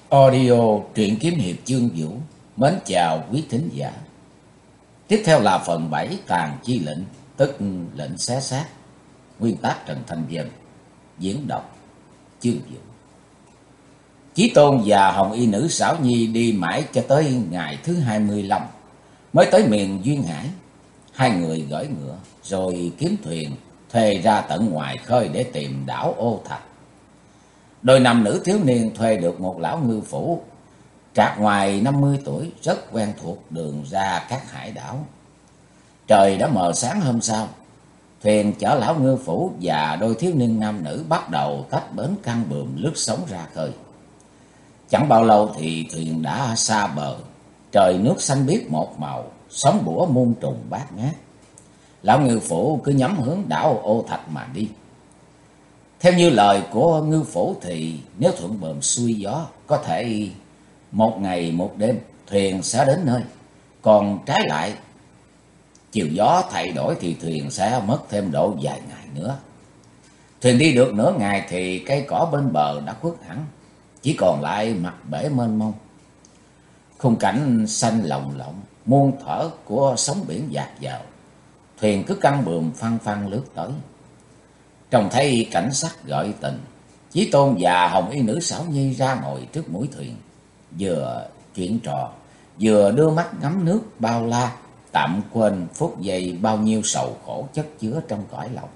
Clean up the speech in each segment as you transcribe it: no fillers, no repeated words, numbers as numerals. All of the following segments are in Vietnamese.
Audio truyện kiếm hiệp chương Vũ mến chào quý thính giả. Tiếp theo là phần 7 Tàn Chi Lệnh, tức lệnh xé xác. Nguyên tác Trần Thanh Vân, diễn đọc chương Vũ. Chí Tôn và Hồng Y nữ Xảo Nhi đi mãi cho tới ngày thứ 25 mới tới miền Duyên Hải. Hai người gởi ngựa rồi kiếm thuyền thuê ra tận ngoài khơi để tìm đảo Ô Thạch. Đôi nam nữ thiếu niên thuê được một lão ngư phủ trạc ngoài 50 tuổi, rất quen thuộc đường ra các hải đảo. Trời đã mờ sáng hôm sau, thuyền chở lão ngư phủ và đôi thiếu niên nam nữ bắt đầu tách bến căng buồm lướt sóng ra khơi. Chẳng bao lâu thì thuyền đã xa bờ, trời nước xanh biếc một màu, sóng bủa muôn trùng bát ngát. Lão ngư phủ cứ nhắm hướng đảo Ô Thạch mà đi. Theo như lời của ngư phủ thì nếu thuận buồm xuôi gió, có thể một ngày một đêm thuyền sẽ đến nơi. Còn trái lại, chiều gió thay đổi thì thuyền sẽ mất thêm độ vài ngày nữa. Thuyền đi được nửa ngày thì cây cỏ bên bờ đã khuất hẳn, chỉ còn lại mặt bể mênh mông. Khung cảnh xanh lồng lộng, muôn thở của sóng biển dạt vào. Thuyền cứ căng buồm phăng phăng lướt tới. Trông thấy cảnh sắc gợi tình, Chí Tôn và Hồng Y nữ Xảo Nhi ra ngồi trước mũi thuyền, vừa chuyện trò, vừa đưa mắt ngắm nước bao la, tạm quên phút giây bao nhiêu sầu khổ chất chứa trong cõi lòng.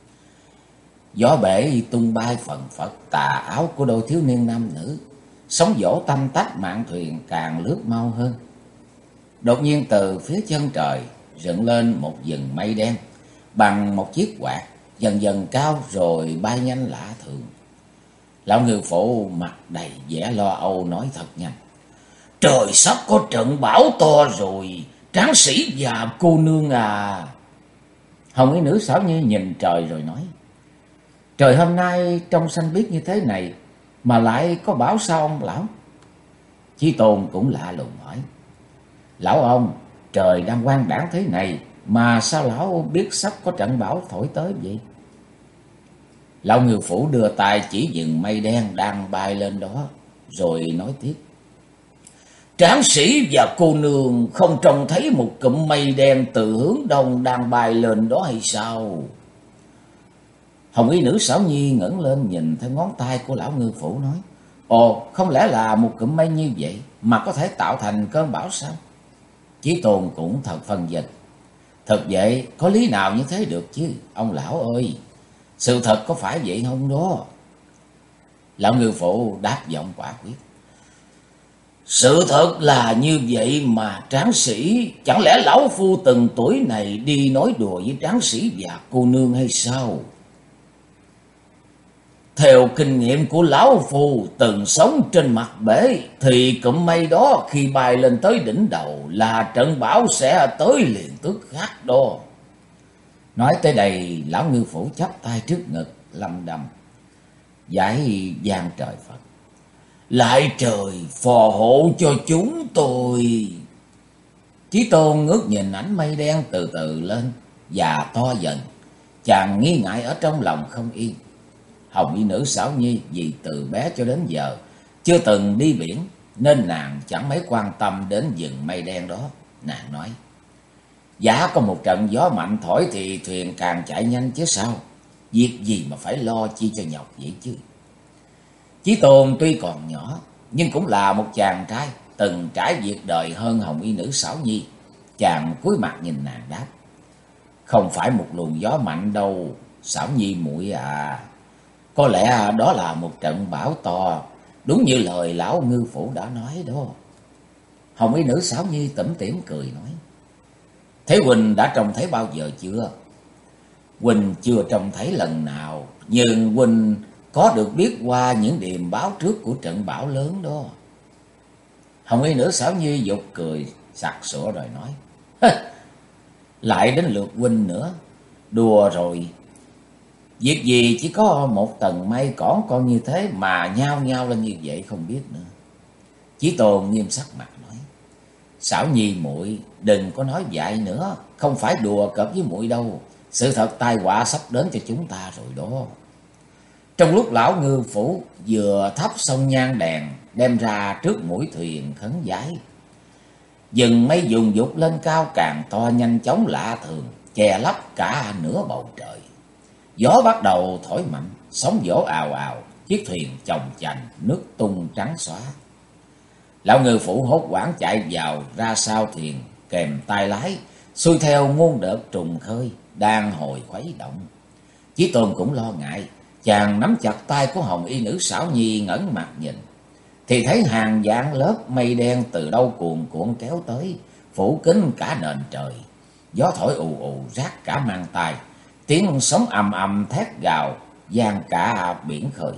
Gió bể tung bay phần phật tà áo của đôi thiếu niên nam nữ, sóng vỗ tanh tách mạn thuyền càng lướt mau hơn. Đột nhiên từ phía chân trời dựng lên một vầng mây đen bằng một chiếc quạt, dần dần cao rồi bay nhanh lạ thường. Lão ngư phụ mặt đầy vẻ lo âu nói thật nhanh: "Trời sắp có trận bão to rồi, tráng sĩ và cô nương à." Hồng Y nữ Xảo Nhi nhìn trời rồi nói: "Trời hôm nay trong xanh biếc như thế này mà lại có bão sao ông lão?" Chí Tôn cũng lạ lùng hỏi: "Lão ông, trời đang quang đãng thế này mà sao lão biết sắp có trận bão thổi tới vậy?" Lão ngư phủ đưa tay chỉ vầng mây đen đang bay lên đó, rồi nói tiếp: "Tráng sĩ và cô nương không trông thấy một cụm mây đen từ hướng đông đang bay lên đó hay sao?" Hồng Y nữ Xảo Nhi ngẩng lên nhìn theo ngón tay của lão ngư phủ nói: "Ồ, không lẽ là một cụm mây như vậy mà có thể tạo thành cơn bão sao?" Chí Tôn cũng thật phân vân: "Thật vậy, có lý nào như thế được chứ, ông lão ơi? Sự thật có phải vậy không đó?" Lão ngư phụ đáp giọng quả quyết: "Sự thật là như vậy mà tráng sĩ. Chẳng lẽ lão phu từng tuổi này đi nói đùa với tráng sĩ và cô nương hay sao? Theo kinh nghiệm của lão phu từng sống trên mặt bể thì cụm mây đó khi bay lên tới đỉnh đầu là trận bão sẽ tới liền tức khắc đó." Nói tới đây, lão ngư phủ chắp tay trước ngực lầm đầm giải vang trời Phật: "Lại trời phò hộ cho chúng tôi." Chí Tôn ngước nhìn ánh mây đen từ từ lên và to dần, chàng nghi ngại ở trong lòng không yên. Hồng Y nữ Xảo Nhi vì từ bé cho đến giờ chưa từng đi biển nên nàng chẳng mấy quan tâm đến vầng mây đen đó. Nàng nói: "Giả có một trận gió mạnh thổi thì thuyền càng chạy nhanh chứ sao. Việc gì mà phải lo chi cho nhọc vậy chứ." Chí Tôn tuy còn nhỏ nhưng cũng là một chàng trai từng trải việc đời hơn Hồng Y nữ Xảo Nhi. Chàng cúi mặt nhìn nàng đáp: "Không phải một luồng gió mạnh đâu, Xảo Nhi muội à. Có lẽ đó là một trận bão to, đúng như lời lão ngư phủ đã nói đó." Hồng Y nữ Xảo Nhi tủm tỉm cười nói: "Thế Huynh đã trông thấy bao giờ chưa?" "Huynh chưa trông thấy lần nào, nhưng Huynh có được biết qua những điềm báo trước của trận bão lớn đó." Hồng Y nữ Xảo Nhi giục cười sặc sụa rồi nói: "Lại đến lượt Huynh nữa. Đùa rồi. Việc gì chỉ có một tầng mây cỏn con như thế mà nhao nhao lên như vậy không biết nữa." Chí Tôn nghiêm sắc mặt nói: "Xảo Nhi muội đừng có nói dại nữa, không phải đùa cợt với muội đâu. Sự thật tai họa sắp đến cho chúng ta rồi đó." Trong lúc lão ngư phủ vừa thắp xong nhang đèn đem ra trước mũi thuyền khấn vái. Dừng mây dùng dục lên cao càng to nhanh chóng lạ thường, che lấp cả nửa bầu trời. Gió bắt đầu thổi mạnh, sóng vỗ ào ào, chiếc thuyền chồng chành, nước tung trắng xóa. Lão ngư phủ hốt hoảng chạy vào ra sau thuyền, kèm tay lái, xuôi theo muôn đợt trùng khơi đang hồi khuấy động. Chí Tôn cũng lo ngại, chàng nắm chặt tay của hồng y nữ xảo nhi ngẩng mặt nhìn, thì thấy hàng vạn lớp mây đen từ đâu cuồn cuộn kéo tới, phủ kín cả nền trời. Gió thổi ù ù rát cả mang tai, tiếng sóng ầm ầm thét gào vang cả biển khơi.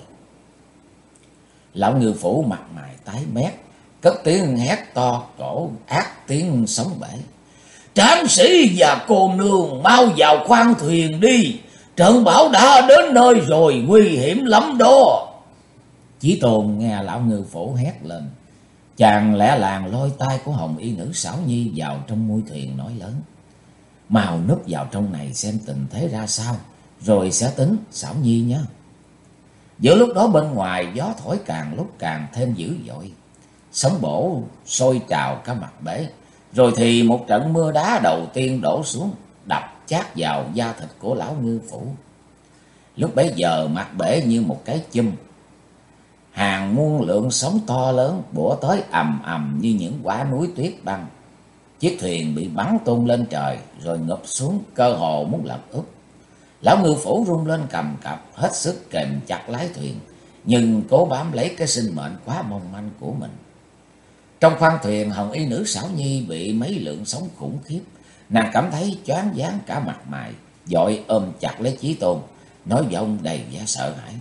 Lão ngư phủ mặt mày tái mét, cất tiếng hét to cổ ác tiếng sóng bể: "Tráng sĩ và cô nương mau vào khoang thuyền đi, trận bão đã đến nơi rồi, nguy hiểm lắm đó." Chí Tôn nghe lão ngư phủ hét lên, chàng lẻ làng lôi tay của hồng y nữ xảo nhi vào trong mui thuyền nói lớn: "Mau núp vào trong này xem tình thế ra sao, rồi sẽ tính xảo nhi nhé." Giữa lúc đó bên ngoài gió thổi càng lúc càng thêm dữ dội, sóng bổ sôi trào cả mặt bể, rồi thì một trận mưa đá đầu tiên đổ xuống, đập chát vào da thịt của lão ngư phủ. Lúc bấy giờ mặt bể như một cái chum, hàng muôn lượng sóng to lớn bủa tới ầm ầm như những quả núi tuyết băng. Chiếc thuyền bị bắn tung lên trời rồi ngụp xuống, cơ hồ muốn lật úp. Lão ngư phủ rung lên cầm cập, hết sức kềm chặt lái thuyền, nhưng cố bám lấy cái sinh mệnh quá mong manh của mình. Trong khoang thuyền, hồng y nữ xảo nhi bị mấy lượng sóng khủng khiếp, nàng cảm thấy choáng váng cả mặt mày, vội ôm chặt lấy Chí Tôn, nói giọng đầy vẻ sợ hãi: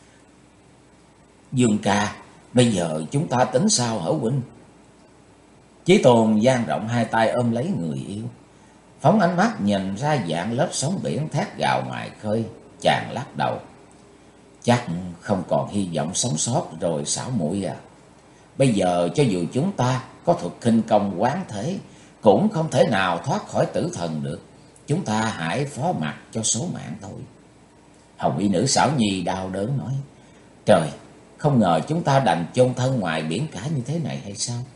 "Dương ca, bây giờ chúng ta tính sao hả huynh?" Chí Tôn dang rộng hai tay ôm lấy người yêu, phóng ánh mắt nhìn ra dạng lớp sóng biển thét gào ngoài khơi, chàng lắc đầu: "Chắc không còn hy vọng sống sót rồi xảo muội à. Bây giờ cho dù chúng ta có thuật khinh công quán thế, cũng không thể nào thoát khỏi tử thần được. Chúng ta hãy phó mặc cho số mạng thôi." Hồng y nữ xảo nhi đau đớn nói: "Trời, không ngờ chúng ta đành chôn thân ngoài biển cả như thế này hay sao?"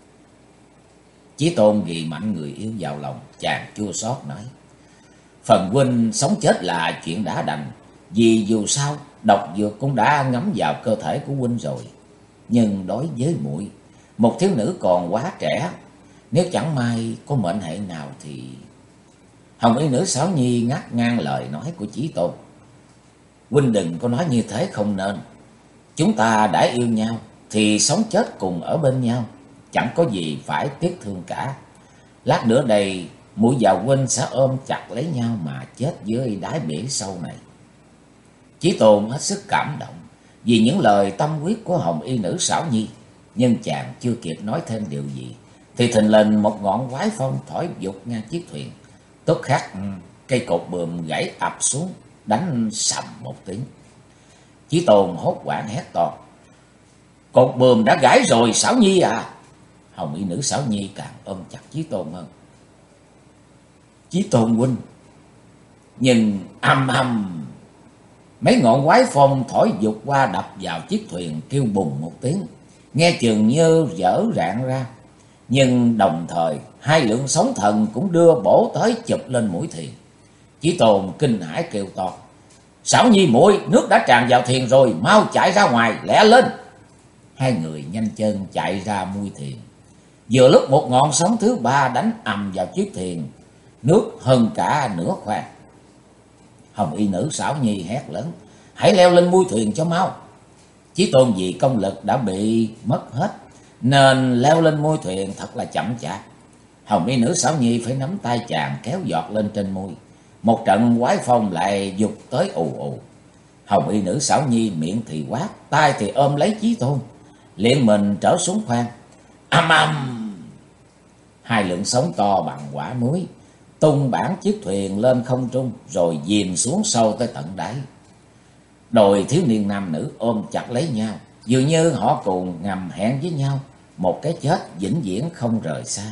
Chí Tôn ghi mạnh người yêu vào lòng, chàng chua xót nói: "Phần huynh sống chết là chuyện đã đành, vì dù sao độc dược cũng đã ngấm vào cơ thể của huynh rồi. Nhưng đối với muội, một thiếu nữ còn quá trẻ, nếu chẳng may có mệnh hệ nào thì..." Hồng y nữ xảo nhi ngắt ngang lời nói của Chí Tôn: "Huynh đừng có nói như thế không nên. Chúng ta đã yêu nhau thì sống chết cùng ở bên nhau, chẳng có gì phải tiếc thương cả. Lát nữa đây muội và huynh sẽ ôm chặt lấy nhau mà chết dưới đáy biển sâu này." Chí Tôn hết sức cảm động vì những lời tâm huyết của hồng y nữ xảo nhi, nhưng chàng chưa kịp nói thêm điều gì thì thình lình một ngọn quái phong thổi vụt ngang chiếc thuyền. Tức khắc cây cột buồm gãy ập xuống, đánh sầm một tiếng. Chí Tôn hốt hoảng hét to: "Cột buồm đã gãy rồi xảo nhi à!" Hồng y nữ xảo nhi càng ôm chặt Chí Tôn hơn: "Chí Tôn huynh!" Nhưng âm âm, mấy ngọn quái phong thổi vụt qua đập vào chiếc thuyền kêu bùng một tiếng, nghe chừng như vỡ rạn ra. Nhưng đồng thời hai lượng sóng thần cũng đưa bổ tới chụp lên mũi thuyền. Chí Tôn kinh hãi kêu to: "Xảo nhi muội, nước đã tràn vào thuyền rồi, mau chạy ra ngoài, lẹ lên!" Hai người nhanh chân chạy ra mui thuyền. Vừa lúc một ngọn sóng thứ ba đánh ầm vào chiếc thuyền, nước hơn cả nửa khoang. Hồng y nữ xảo nhi hét lớn: "Hãy leo lên mui thuyền cho mau!" Chí Tôn vì công lực đã bị mất hết nên leo lên mui thuyền thật là chậm chạp. Hồng y nữ xảo nhi phải nắm tay chàng kéo giọt lên trên mui. Một trận quái phong lại vụt tới ù ù. Hồng y nữ xảo nhi miệng thì quát, tay thì ôm lấy Chí Tôn, liền mình trở xuống khoang. Âm âm, hai lượng sóng to bằng quả núi tung bản chiếc thuyền lên không trung, rồi dìm xuống sâu tới tận đáy. Đôi thiếu niên nam nữ ôm chặt lấy nhau, dường như họ cùng ngầm hẹn với nhau một cái chết vĩnh viễn không rời xa.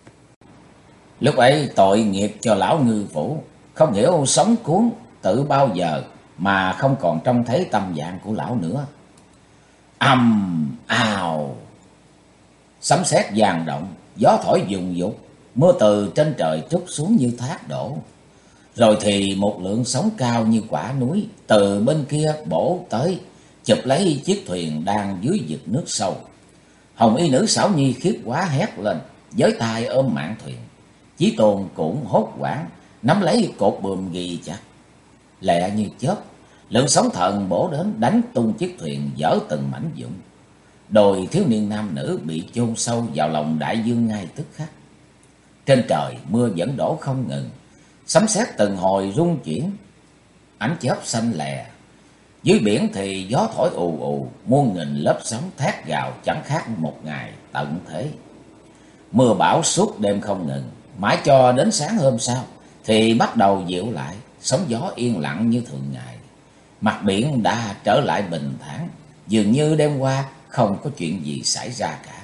Lúc ấy tội nghiệp cho lão ngư phủ, không hiểu sống cuốn tự bao giờ mà không còn trông thấy tâm dạng của lão nữa. Ào Sấm sét vang động, gió thổi vùn vụt, mưa từ trên trời trút xuống như thác đổ. Rồi thì một lượng sóng cao như quả núi từ bên kia bổ tới, chụp lấy chiếc thuyền đang dưới vực nước sâu. Hồng y nữ Xảo Nhi khiếp quá hét lên, với tay ôm mạn thuyền. Chí Tôn cũng hốt hoảng, nắm lấy cột buồm ghi chặt. Lẹ như chớp, lượng sóng thần bổ đến đánh tung chiếc thuyền vỡ từng mảnh vụn. Đôi thiếu niên nam nữ bị chôn sâu vào lòng đại dương ngay tức khắc. Trên trời mưa vẫn đổ không ngừng, sấm sét từng hồi rung chuyển, ánh chớp xanh lè. Dưới biển thì gió thổi ù ù, muôn nghìn lớp sóng thét gào chẳng khác một ngày tận thế. Mưa bão suốt đêm không ngừng, mãi cho đến sáng hôm sau thì bắt đầu dịu lại, sóng gió yên lặng như thường ngày. Mặt biển đã trở lại bình thản, dường như đêm qua không có chuyện gì xảy ra cả.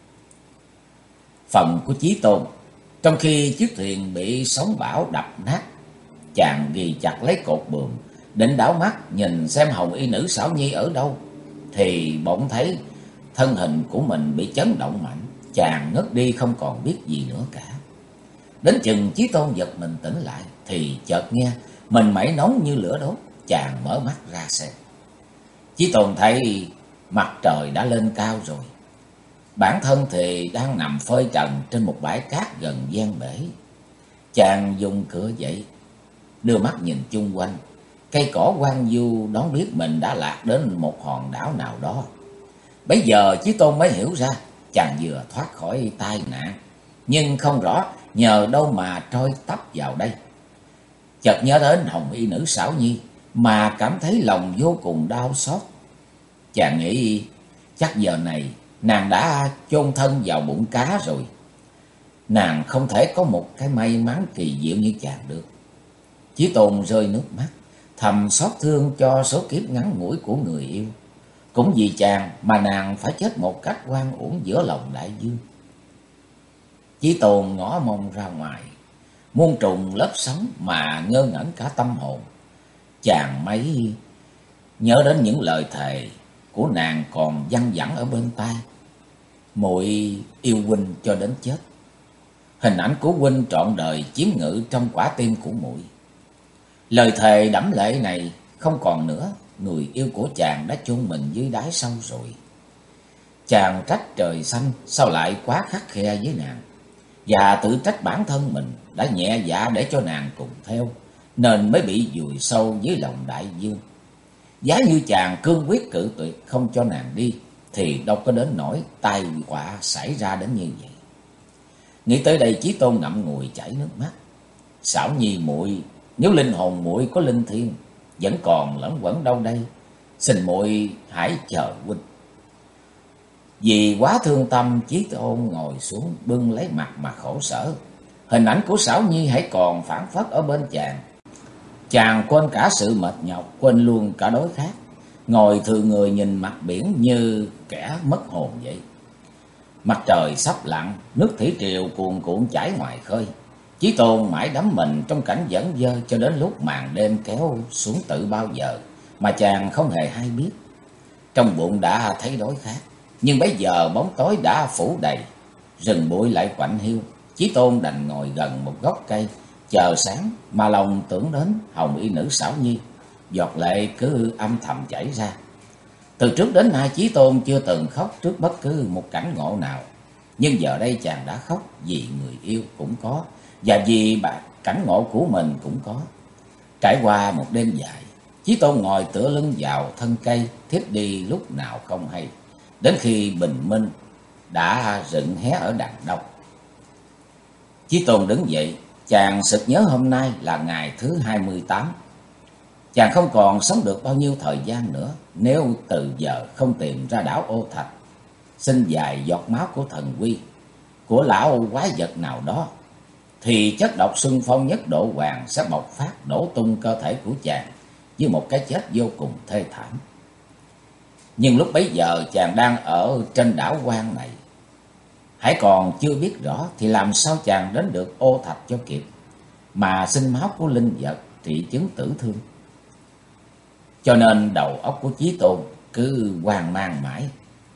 Phòng của Chí Tôn, trong khi chiếc thuyền bị sóng bão đập nát, chàng ghi chặt lấy cột buồm, định đảo mắt nhìn xem hồng y nữ Xảo Nhi ở đâu, thì bỗng thấy thân hình của mình bị chấn động mạnh, chàng ngất đi không còn biết gì nữa cả. Đến chừng Chí Tôn giật mình tỉnh lại thì chợt nghe mình mẩy nóng như lửa đốt, chàng mở mắt ra xem. Chí Tôn thấy mặt trời đã lên cao rồi, bản thân thì đang nằm phơi trần trên một bãi cát gần ven bể. Chàng dùng cửa dậy, đưa mắt nhìn chung quanh, cây cỏ hoang vu đón biết mình đã lạc đến một hòn đảo nào đó. Bấy giờ Chí Tôn mới hiểu ra chàng vừa thoát khỏi tai nạn, nhưng không rõ nhờ đâu mà trôi tấp vào đây. Chợt nhớ đến hồng y nữ Xảo Nhi mà cảm thấy lòng vô cùng đau xót. Chàng nghĩ chắc giờ này nàng đã chôn thân vào bụng cá rồi. Nàng không thể có một cái may mắn kỳ diệu như chàng được. Chí Tôn rơi nước mắt, thầm xót thương cho số kiếp ngắn ngủi của người yêu. Cũng vì chàng mà nàng phải chết một cách oan uổng giữa lòng đại dương. Chí Tôn ngó mông ra ngoài, muôn trùng lớp sóng mà ngơ ngẩn cả tâm hồn. Chàng mấy nhớ đến những lời thề của nàng còn văng vẳng ở bên tai: muội yêu huynh cho đến chết. Hình ảnh của huynh trọn đời chiếm ngự trong quả tim của muội. Lời thề đẫm lệ này không còn nữa, người yêu của chàng đã chôn mình dưới đáy sâu rồi. Chàng trách trời xanh sao lại quá khắt khe với nàng, và tự trách bản thân mình đã nhẹ dạ để cho nàng cùng theo, nên mới bị vùi sâu dưới lòng đại dương. Giá như chàng cương quyết cự tuyệt không cho nàng đi, thì đâu có đến nỗi tai họa xảy ra đến như vậy. Nghĩ tới đây Chí Tôn ngậm ngùi chảy nước mắt. Xảo Nhi muội, nếu linh hồn muội có linh thiêng vẫn còn lẫn quẩn đâu đây, xin muội hãy chờ huynh. Vì quá thương tâm, Chí Tôn ngồi xuống bưng lấy mặt mà khổ sở. Hình ảnh của Xảo Nhi hãy còn phảng phất ở bên chàng. Chàng quên cả sự mệt nhọc, quên luôn cả đối khác, ngồi thừ người nhìn mặt biển như kẻ mất hồn vậy. Mặt trời sắp lặn, nước thủy triều cuồn cuộn chảy ngoài khơi. Chí Tôn mãi đắm mình trong cảnh dẫn dơ cho đến lúc màn đêm kéo xuống tự bao giờ mà chàng không hề hay biết. Trong bụng đã thấy đói khát, nhưng bây giờ bóng tối đã phủ đầy, rừng bụi lại quạnh hiu. Chí Tôn đành ngồi gần một gốc cây chờ sáng, mà lòng tưởng đến hồng y nữ Xảo Nhi, giọt lệ cứ âm thầm chảy ra. Từ trước đến nay Chí Tôn chưa từng khóc trước bất cứ một cảnh ngộ nào, nhưng giờ đây chàng đã khóc vì người yêu cũng có, và vì cảnh ngộ của mình cũng có. Trải qua một đêm dài, Chí Tôn ngồi tựa lưng vào thân cây, thiếp đi lúc nào không hay, đến khi bình minh đã rựng hé ở đằng đông. Chí Tôn đứng dậy, chàng sực nhớ hôm nay là ngày thứ 28. Chàng không còn sống được bao nhiêu thời gian nữa nếu từ giờ không tìm ra đảo Ô Thạch, xin vài giọt máu của thần quy, của lão quái vật nào đó, thì chất độc xuân phong nhất độ hoàng sẽ bộc phát đổ tung cơ thể của chàng với một cái chết vô cùng thê thảm. Nhưng lúc bấy giờ chàng đang ở trên đảo hoang này, hãy còn chưa biết rõ thì làm sao chàng đến được Ô Thạch cho kịp, mà xin máu của linh vật trị chứng tử thương. Cho nên đầu óc của Chí Tôn cứ hoang mang mãi.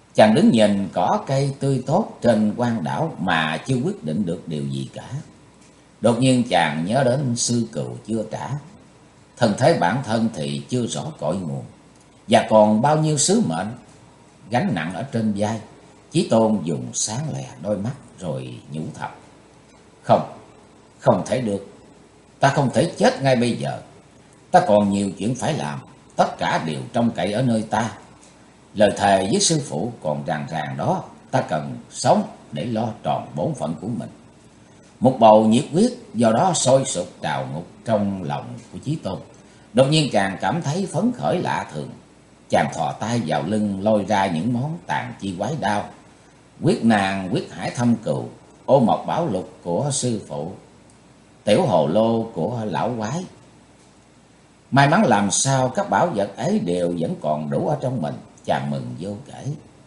Chàng đứng nhìn cỏ cây tươi tốt trên quan đảo mà chưa quyết định được điều gì cả. Đột nhiên chàng nhớ đến sư cừu chưa trả. Thân thế bản thân thì chưa rõ cội nguồn, và còn bao nhiêu sứ mệnh gánh nặng ở trên vai. Chí Tôn dùng sáng lè đôi mắt rồi nhủ thầm: Không, không thể được. Ta không thể chết ngay bây giờ. Ta còn nhiều chuyện phải làm. Tất cả đều trông cậy ở nơi ta. Lời thề với sư phụ còn ràng ràng đó. Ta cần sống để lo tròn bổn phận của mình. Một bầu nhiệt huyết do đó sôi sục trào ngục trong lòng của Chí Tôn. Đột nhiên chàng cảm thấy phấn khởi lạ thường. Chàng thò tay vào lưng lôi ra những món tàn chi quái đao: quyết nàng, quyết hải thâm cừu, ô mộc bảo lục của sư phụ, tiểu hồ lô của lão quái. May mắn làm sao các bảo vật ấy đều vẫn còn đủ ở trong mình. Chàng mừng vô kể.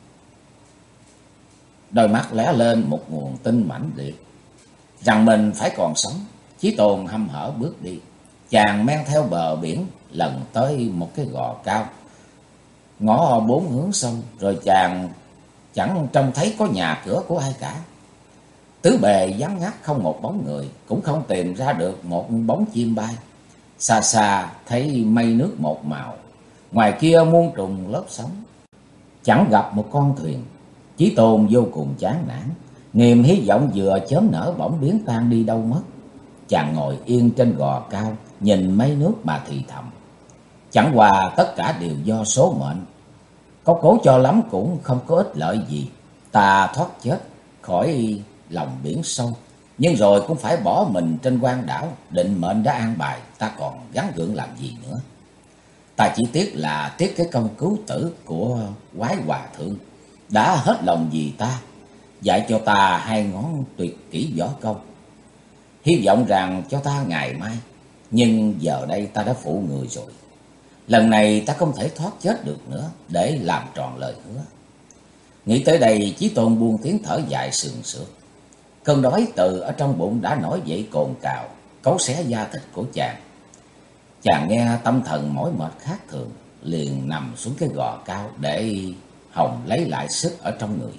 Đôi mắt lóe lên một nguồn tin mãnh liệt rằng mình phải còn sống. Chí Tôn hăm hở bước đi. Chàng men theo bờ biển lần tới một cái gò cao, ngó bốn hướng sông, rồi chàng chẳng trông thấy có nhà cửa của ai cả. Tứ bề vắng ngắt, không một bóng người, cũng không tìm ra được một bóng chim bay. Xa xa thấy mây nước một màu, ngoài kia muôn trùng lớp sóng, chẳng gặp một con thuyền. Chí Tôn vô cùng chán nản, niềm hy vọng vừa chớm nở bỗng biến tan đi đâu mất. Chàng ngồi yên trên gò cao, nhìn mây nước mà thì thầm: Chẳng qua tất cả đều do số mệnh. Có cố cho lắm cũng không có ích lợi gì. Ta thoát chết khỏi lòng biển sâu, nhưng rồi cũng phải bỏ mình trên quan đảo. Định mệnh đã an bài, ta còn gắng gượng làm gì nữa. Ta chỉ tiếc là tiếc cái công cứu tử của quái hòa thượng, đã hết lòng vì ta, dạy cho ta hai ngón tuyệt kỹ võ công. Hy vọng rằng cho ta ngày mai, nhưng giờ đây ta đã phụ người rồi. Lần này ta không thể thoát chết được nữa, để làm tròn lời hứa. Nghĩ tới đây, Chí Tôn buông tiếng thở dài sườn sượt. Cơn đói từ ở trong bụng đã nổi dậy cồn cào, cấu xé da thịt của chàng. Chàng nghe tâm thần mỏi mệt khác thường, liền nằm xuống cái gò cao để hòng lấy lại sức ở trong người.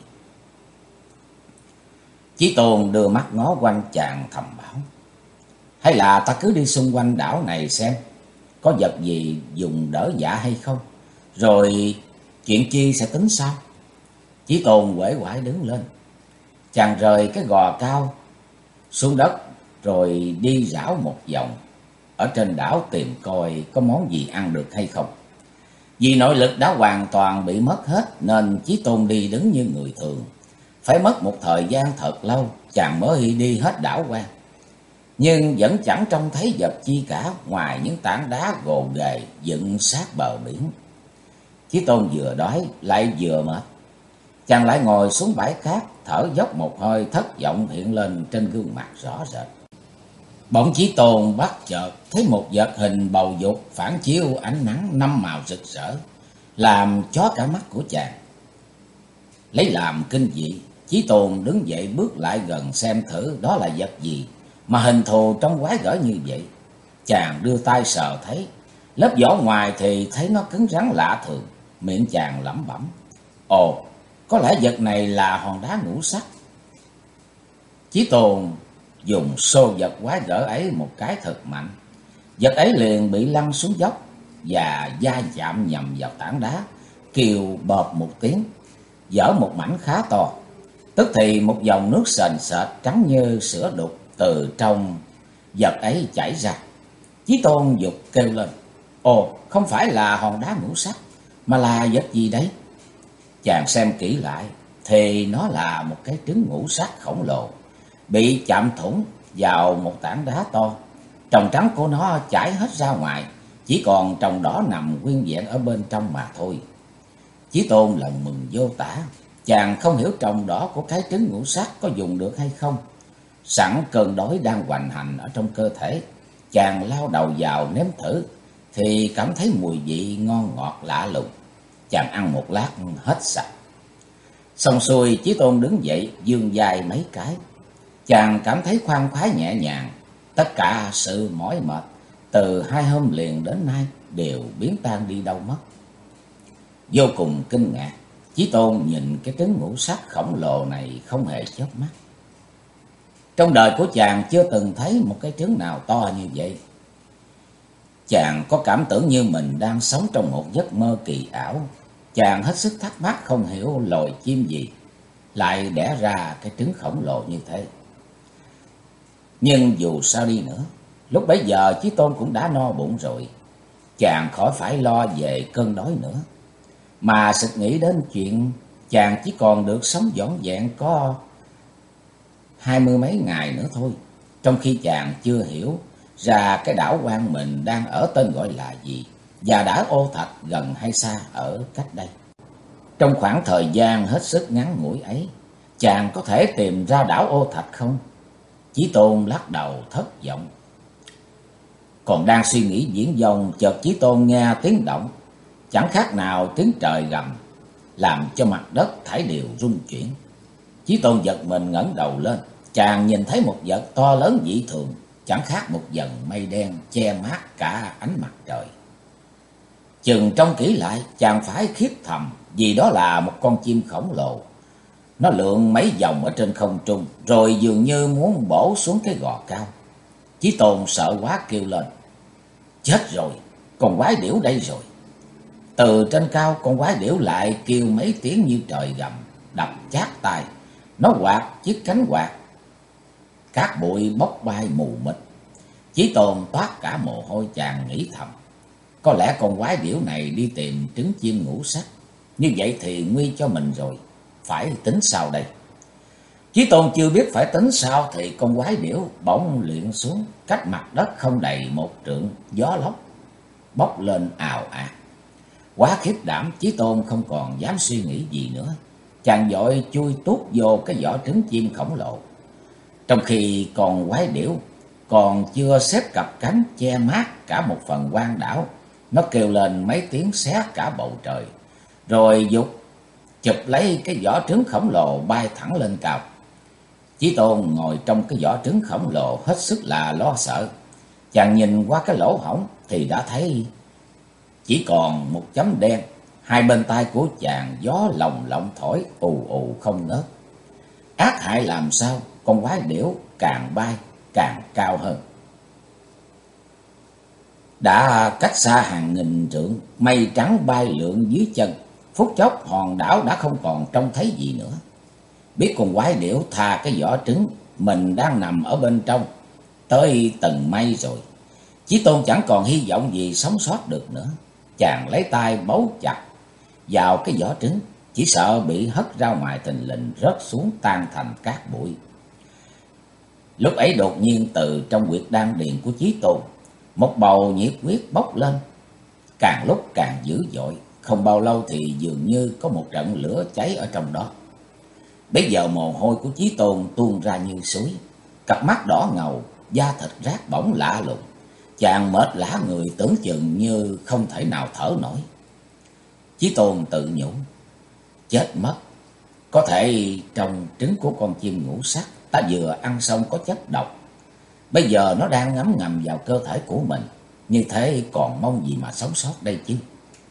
Chí Tôn đưa mắt ngó quanh chàng thầm bảo: Hay là ta cứ đi xung quanh đảo này xem có vật gì dùng đỡ dạ hay không, rồi chuyện chi sẽ tính sau. Chí Tôn uể oải đứng lên. Chàng rời cái gò cao xuống đất, rồi đi rảo một vòng ở trên đảo tìm coi có món gì ăn được hay không. Vì nội lực đã hoàn toàn bị mất hết, nên Chí Tôn đi đứng như người thường. Phải mất một thời gian thật lâu, chàng mới đi hết đảo qua, nhưng vẫn chẳng trông thấy vật chi cả, ngoài những tảng đá gồ ghề dựng sát bờ biển. Chí Tôn vừa đói lại vừa mệt. Chàng lại ngồi xuống bãi cát, thở dốc một hơi, thất vọng hiện lên trên gương mặt rõ rệt. Bỗng Chí Tôn bắt chợt thấy một vật hình bầu dục phản chiếu ánh nắng năm màu rực rỡ, làm chó cả mắt của chàng. Lấy làm kinh dị, Chí Tôn đứng dậy bước lại gần xem thử đó là vật gì mà hình thù trông quái gở như vậy. Chàng đưa tay sờ thấy, lớp vỏ ngoài thì thấy nó cứng rắn lạ thường. Miệng chàng lẩm bẩm: Ồ, có lẽ vật này là hòn đá ngũ sắc. Chí Tôn dùng xô vật quái gở ấy một cái thật mạnh. Vật ấy liền bị lăn xuống dốc và va chạm nhầm vào tảng đá, kêu bợp một tiếng, vỡ một mảnh khá to. Tức thì một dòng nước sền sệt trắng như sữa đục từ trong vật ấy chảy ra. Chí Tôn giục kêu lên: Ồ, không phải là hòn đá ngũ sắc, mà là vật gì đấy? Chàng xem kỹ lại thì nó là một cái trứng ngũ sắc khổng lồ, bị chạm thủng vào một tảng đá to. Tròng trắng của nó chảy hết ra ngoài, chỉ còn tròng đỏ nằm nguyên vẹn ở bên trong mà thôi. Chí Tôn lòng mừng vô tả. Chàng không hiểu tròng đỏ của cái trứng ngũ sắc có dùng được hay không. Sẵn cơn đói đang hoành hành ở trong cơ thể, chàng lao đầu vào nếm thử thì cảm thấy mùi vị ngon ngọt lạ lùng. Chàng ăn một lát hết sạch. Xong xuôi, Chí Tôn đứng dậy vươn vai mấy cái. Chàng cảm thấy khoan khoái nhẹ nhàng. Tất cả sự mỏi mệt từ 2 hôm liền đến nay đều biến tan đi đâu mất. Vô cùng kinh ngạc, Chí Tôn nhìn cái trứng ngũ sắc khổng lồ này không hề chớp mắt. Trong đời của chàng chưa từng thấy một cái trứng nào to như vậy. Chàng có cảm tưởng như mình đang sống trong một giấc mơ kỳ ảo. Chàng hết sức thắc mắc không hiểu loài chim gì lại đẻ ra cái trứng khổng lồ như thế. Nhưng dù sao đi nữa, lúc bấy giờ Chí Tôn cũng đã no bụng rồi. Chàng khỏi phải lo về cơn đói nữa, mà sực nghĩ đến chuyện chàng chỉ còn được sống vỏn vẹn có 20 mấy ngày nữa thôi. Trong khi chàng chưa hiểu ra cái đảo Quang mình đang ở tên gọi là gì, và đảo Ô Thạch gần hay xa ở cách đây. Trong khoảng thời gian hết sức ngắn ngủi ấy, chàng có thể tìm ra đảo Ô Thạch không? Chí Tôn lắc đầu thất vọng. Còn đang suy nghĩ viển vông, chợt Chí Tôn nghe tiếng động, chẳng khác nào tiếng trời gầm, làm cho mặt đất thảy đều rung chuyển. Chí Tôn giật mình ngẩng đầu lên, chàng nhìn thấy một vật to lớn dị thường, chẳng khác một dần mây đen che mát cả ánh mặt trời. Chừng trông kỹ lại, chàng phải khiếp thầm, vì đó là một con chim khổng lồ. Nó lượn mấy vòng ở trên không trung, rồi dường như muốn bổ xuống cái gò cao. Chí Tôn sợ quá kêu lên: chết rồi, con quái điểu đây rồi! Từ trên cao, con quái điểu lại kêu mấy tiếng như trời gầm, đập chát tai. Nó quạt chiếc cánh quạt, cát bụi bốc bay mù mịt. Chí Tôn toát cả mồ hôi, chàng nghĩ thầm: có lẽ con quái điểu này đi tìm trứng chim ngũ sắc. Như vậy thì nguy cho mình rồi, phải tính sao đây? Chí Tôn chưa biết phải tính sao thì con quái điểu bỗng luyện xuống cách mặt đất không đầy 1 trượng, gió lốc bốc lên ào ạt. Quá khiếp đảm, Chí Tôn không còn dám suy nghĩ gì nữa. Chàng vội chui tuốt vô cái vỏ trứng chim khổng lồ. Trong khi con quái điểu còn chưa xếp cặp cánh che mát cả một phần quang đảo, nó kêu lên mấy tiếng xé cả bầu trời, rồi giục chụp lấy cái vỏ trứng khổng lồ bay thẳng lên cao. Chí Tôn ngồi trong cái vỏ trứng khổng lồ hết sức là lo sợ. Chàng nhìn qua cái lỗ hổng thì đã thấy chỉ còn một chấm đen. Hai bên tai của chàng gió lồng lộng thổi ù ù không ngớt. Ác hại làm sao, con quái điểu càng bay càng cao hơn. Đã cách xa hàng nghìn trượng, mây trắng bay lượn dưới chân. Phút chốc hòn đảo đã không còn trông thấy gì nữa. Biết con quái điểu thà cái vỏ trứng mình đang nằm ở bên trong tới tầng mây rồi, Chí Tôn chẳng còn hy vọng gì sống sót được nữa. Chàng lấy tay bấu chặt vào cái vỏ trứng, chỉ sợ bị hất ra ngoài thình lình rớt xuống tan thành cát bụi. Lúc ấy đột nhiên từ trong huyệt đan điền của Chí Tôn, một bầu nhiệt huyết bốc lên, càng lúc càng dữ dội. Không bao lâu thì dường như có một trận lửa cháy ở trong đó. Bây giờ mồ hôi của Chí Tôn tuôn ra như suối, cặp mắt đỏ ngầu, da thịt rát bỏng lạ lùng. Chàng mệt lả người, tưởng chừng như không thể nào thở nổi. Chí Tôn tự nhủ: chết mất, có thể trong trứng của con chim ngũ sắc ta vừa ăn xong có chất độc. Bây giờ nó đang ngấm ngầm vào cơ thể của mình, như thế còn mong gì mà sống sót đây chứ.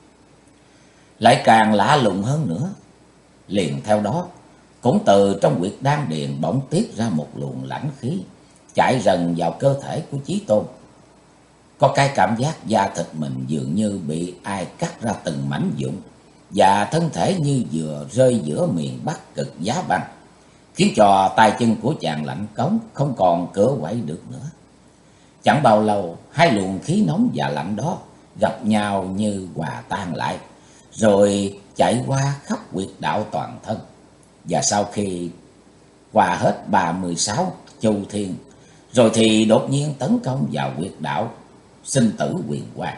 Lại càng lạ lùng hơn nữa, liền theo đó cũng từ trong huyệt đan điền bỗng tiết ra một luồng lãnh khí, chạy rần vào cơ thể của Chí Tôn. Có cái cảm giác da thịt mình dường như bị ai cắt ra từng mảnh vụn, và thân thể như vừa rơi giữa miền Bắc cực giá băng, khiến cho tay chân của chàng lạnh cống, không còn cựa quậy được nữa. Chẳng bao lâu, hai luồng khí nóng và lạnh đó gặp nhau như hòa tan lại, rồi chạy qua khắp huyệt đạo toàn thân. Và sau khi qua hết 36 châu thiên, rồi thì đột nhiên tấn công vào huyệt đạo sinh tử huyền quang.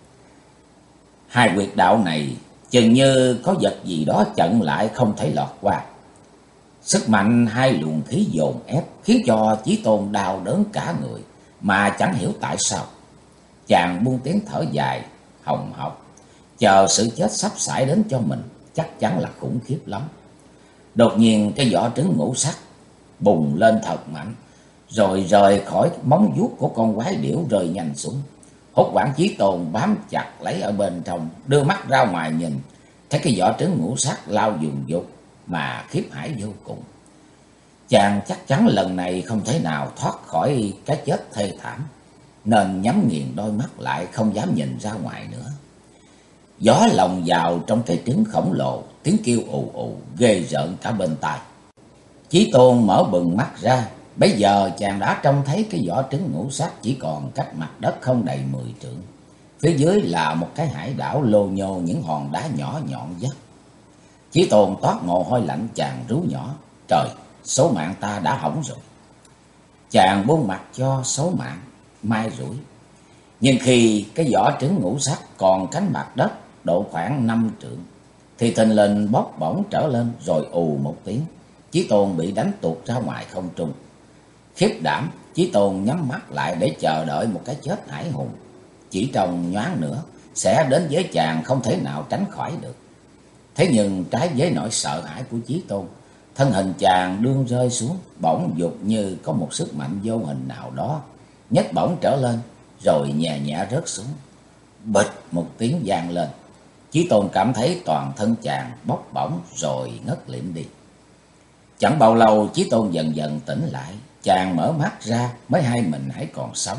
Hai huyệt đạo này chừng như có vật gì đó chặn lại, không thể lọt qua. Sức mạnh hai luồng khí dồn ép khiến cho Chí Tôn đau đớn cả người, mà chẳng hiểu tại sao. Chàng buông tiếng thở dài hồng hộc, chờ sự chết sắp xảy đến cho mình, chắc chắn là khủng khiếp lắm. Đột nhiên cái vỏ trứng ngũ sắc bùng lên thật mạnh, rồi rời khỏi móng vuốt của con quái điểu rơi nhanh xuống. Hốt hoảng Chí Tôn bám chặt lấy ở bên trong, đưa mắt ra ngoài nhìn, thấy cái vỏ trứng ngũ sắc lao dùng dục mà khiếp hải vô cùng. Chàng chắc chắn lần này không thể nào thoát khỏi cái chết thê thảm, nên nhắm nghiền đôi mắt lại không dám nhìn ra ngoài nữa. Gió lồng vào trong cái trứng khổng lồ, tiếng kêu ù ù ghê rợn cả bên tai. Chí Tôn mở bừng mắt ra, bây giờ chàng đã trông thấy cái vỏ trứng ngũ sắc chỉ còn cách mặt đất không đầy 10 trượng. Phía dưới là một cái hải đảo lô nhô những hòn đá nhỏ nhọn dắt. Chí Tôn toát mồ hôi lạnh, chàng rú nhỏ: trời, số mạng ta đã hỏng rồi. Chàng buông mặt cho số mạng mai rủi. Nhưng khi cái vỏ trứng ngũ sắc còn cánh mặt đất độ khoảng 5 trượng thì thình lình bốc bổng trở lên, rồi ù một tiếng, Chí Tôn bị đánh tuột ra ngoài không trung. Khiếp đảm, Chí Tôn nhắm mắt lại để chờ đợi một cái chết hải hùng chỉ trong nhoáng nữa sẽ đến với chàng, không thể nào tránh khỏi được. Thế nhưng trái với nỗi sợ hãi của Chí Tôn, thân hình chàng đương rơi xuống, bỗng dục như có một sức mạnh vô hình nào đó nhấc bổng trở lên, rồi nhẹ nhẹ rớt xuống. Bịch một tiếng vang lên, Chí Tôn cảm thấy toàn thân chàng bốc bổng rồi ngất lịm đi. Chẳng bao lâu Chí Tôn dần dần tỉnh lại, chàng mở mắt ra mới hay mình hãy còn sống,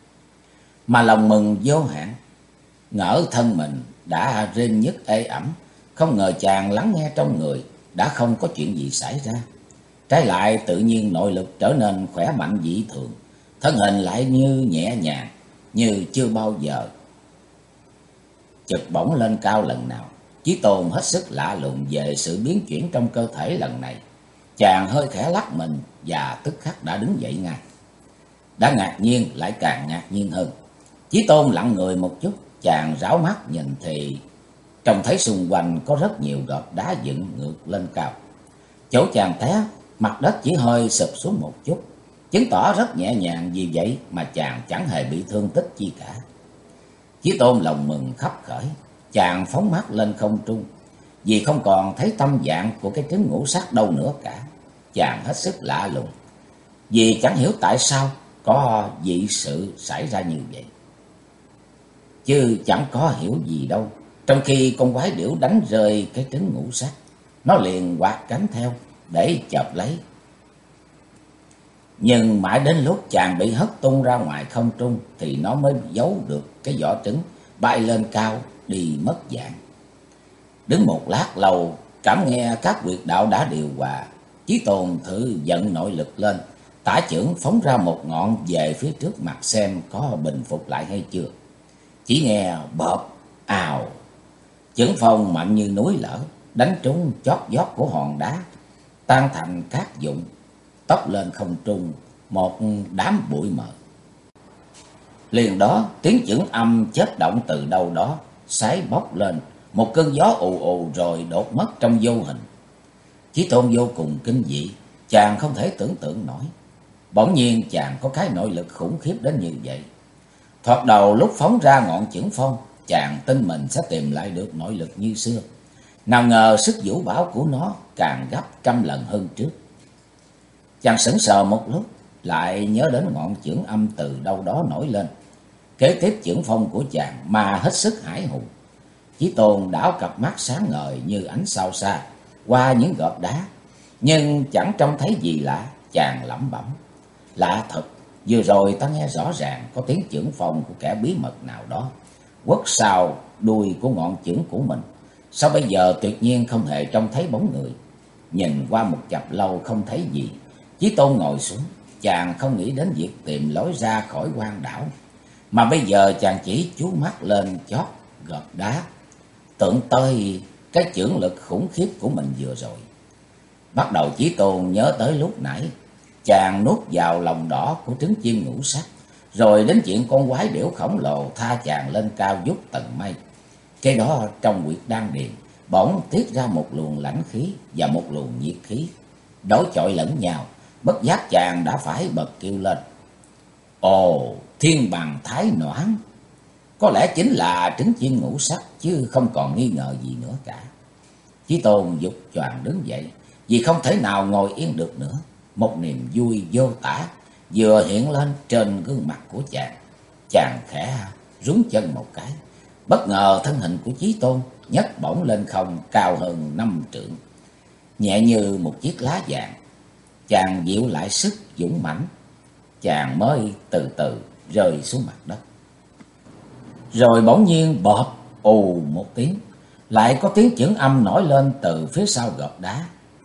mà lòng mừng vô hạn, ngỡ thân mình đã rên nhức ê ẩm. Không ngờ chàng lắng nghe trong người đã không có chuyện gì xảy ra, trái lại tự nhiên nội lực trở nên khỏe mạnh dị thường, thân hình lại như nhẹ nhàng như chưa bao giờ chực bổng lên cao lần nào. Chí Tôn hết sức lạ lùng về sự biến chuyển trong cơ thể lần này. Chàng hơi khẽ lắc mình và tức khắc đã đứng dậy ngay. Đã ngạc nhiên lại càng ngạc nhiên hơn. Chí Tôn lặng người một chút, chàng rảo mắt nhìn thì trông thấy xung quanh có rất nhiều gợp đá dựng ngược lên cao. Chỗ chàng té, mặt đất chỉ hơi sụp xuống một chút, chứng tỏ rất nhẹ nhàng, vì vậy mà chàng chẳng hề bị thương tích chi cả. Chí Tôn lòng mừng khắp khởi, chàng phóng mắt lên không trung, vì không còn thấy tâm dạng của cái trứng ngũ sắc đâu nữa cả. Chàng hết sức lạ lùng, vì chẳng hiểu tại sao có dị sự xảy ra như vậy. Chứ chẳng có hiểu gì đâu. Trong khi con quái điểu đánh rơi cái trứng ngũ sắc, nó liền quạt cánh theo để chộp lấy. Nhưng mãi đến lúc chàng bị hất tung ra ngoài không trung thì nó mới giấu được cái vỏ trứng, bay lên cao đi mất dạng. Đứng một lát lâu, cảm nghe các huyệt đạo đã điều hòa, Chí Tôn thử vận nội lực lên, tả chưởng phóng ra một ngọn về phía trước mặt xem có bình phục lại hay chưa. Chỉ nghe bợp ào, chưởng phong mạnh như núi lở, đánh trúng chót vót của hòn đá, tan thành cát vụn, tóc lên không trung một đám bụi mờ. Liền đó tiếng chưởng âm chớp động từ đâu đó sái bốc lên, một cơn gió ù ù rồi đột mất trong vô hình. Chí Tôn vô cùng kinh dị, chàng không thể tưởng tượng nổi. Bỗng nhiên chàng có cái nội lực khủng khiếp đến như vậy. Thoạt đầu lúc phóng ra ngọn chưởng phong, chàng tin mình sẽ tìm lại được nội lực như xưa. Nào ngờ sức vũ bão của nó càng gấp trăm lần hơn trước. Chàng sững sờ một lúc, lại nhớ đến ngọn chưởng âm từ đâu đó nổi lên. Kế tiếp chưởng phong của chàng mà hết sức hải hùng. Chí Tôn đảo cặp mắt sáng ngời như ánh sao xa qua những gợp đá, nhưng chẳng trông thấy gì lạ. Chàng lẩm bẩm: lạ thật, vừa rồi ta nghe rõ ràng có tiếng chưởng phong của kẻ bí mật nào đó quất sau đuôi của ngọn chưởng của mình. Sao bây giờ tuyệt nhiên không hề trông thấy bóng người? Nhìn qua một chập lâu không thấy gì, Chí Tôn ngồi xuống. Chàng không nghĩ đến việc tìm lối ra khỏi quan đảo, mà bây giờ chàng chỉ chú mắt lên chót gợp đá, tưởng tới cái chưởng lực khủng khiếp của mình vừa rồi. Bắt đầu Chí Tôn nhớ tới lúc nãy chàng nuốt vào lòng đỏ của trứng chim ngũ sắc, rồi đến chuyện con quái điểu khổng lồ tha chàng lên cao vút tầng mây. Cái đó trong huyệt đan điền bỗng tiết ra một luồng lãnh khí và một luồng nhiệt khí đối chọi lẫn nhau. Bất giác chàng đã phải bật kêu lên: ồ, thiên bằng thái noãn! Có lẽ chính là trứng chim ngũ sắc, chứ không còn nghi ngờ gì nữa cả. Chí Tôn giục choàng đứng dậy, vì không thể nào ngồi yên được nữa. Một niềm vui vô tả vừa hiện lên trên gương mặt của chàng. Chàng khẽ rúng chân một cái, bất ngờ thân hình của Chí Tôn nhấc bổng lên không cao hơn 5 trượng, nhẹ như một chiếc lá vàng. Chàng dịu lại sức dũng mãnh, chàng mới từ từ rơi xuống mặt đất. Rồi bỗng nhiên bọp ù một tiếng, lại có tiếng chưởng âm nổi lên từ phía sau gợp đá.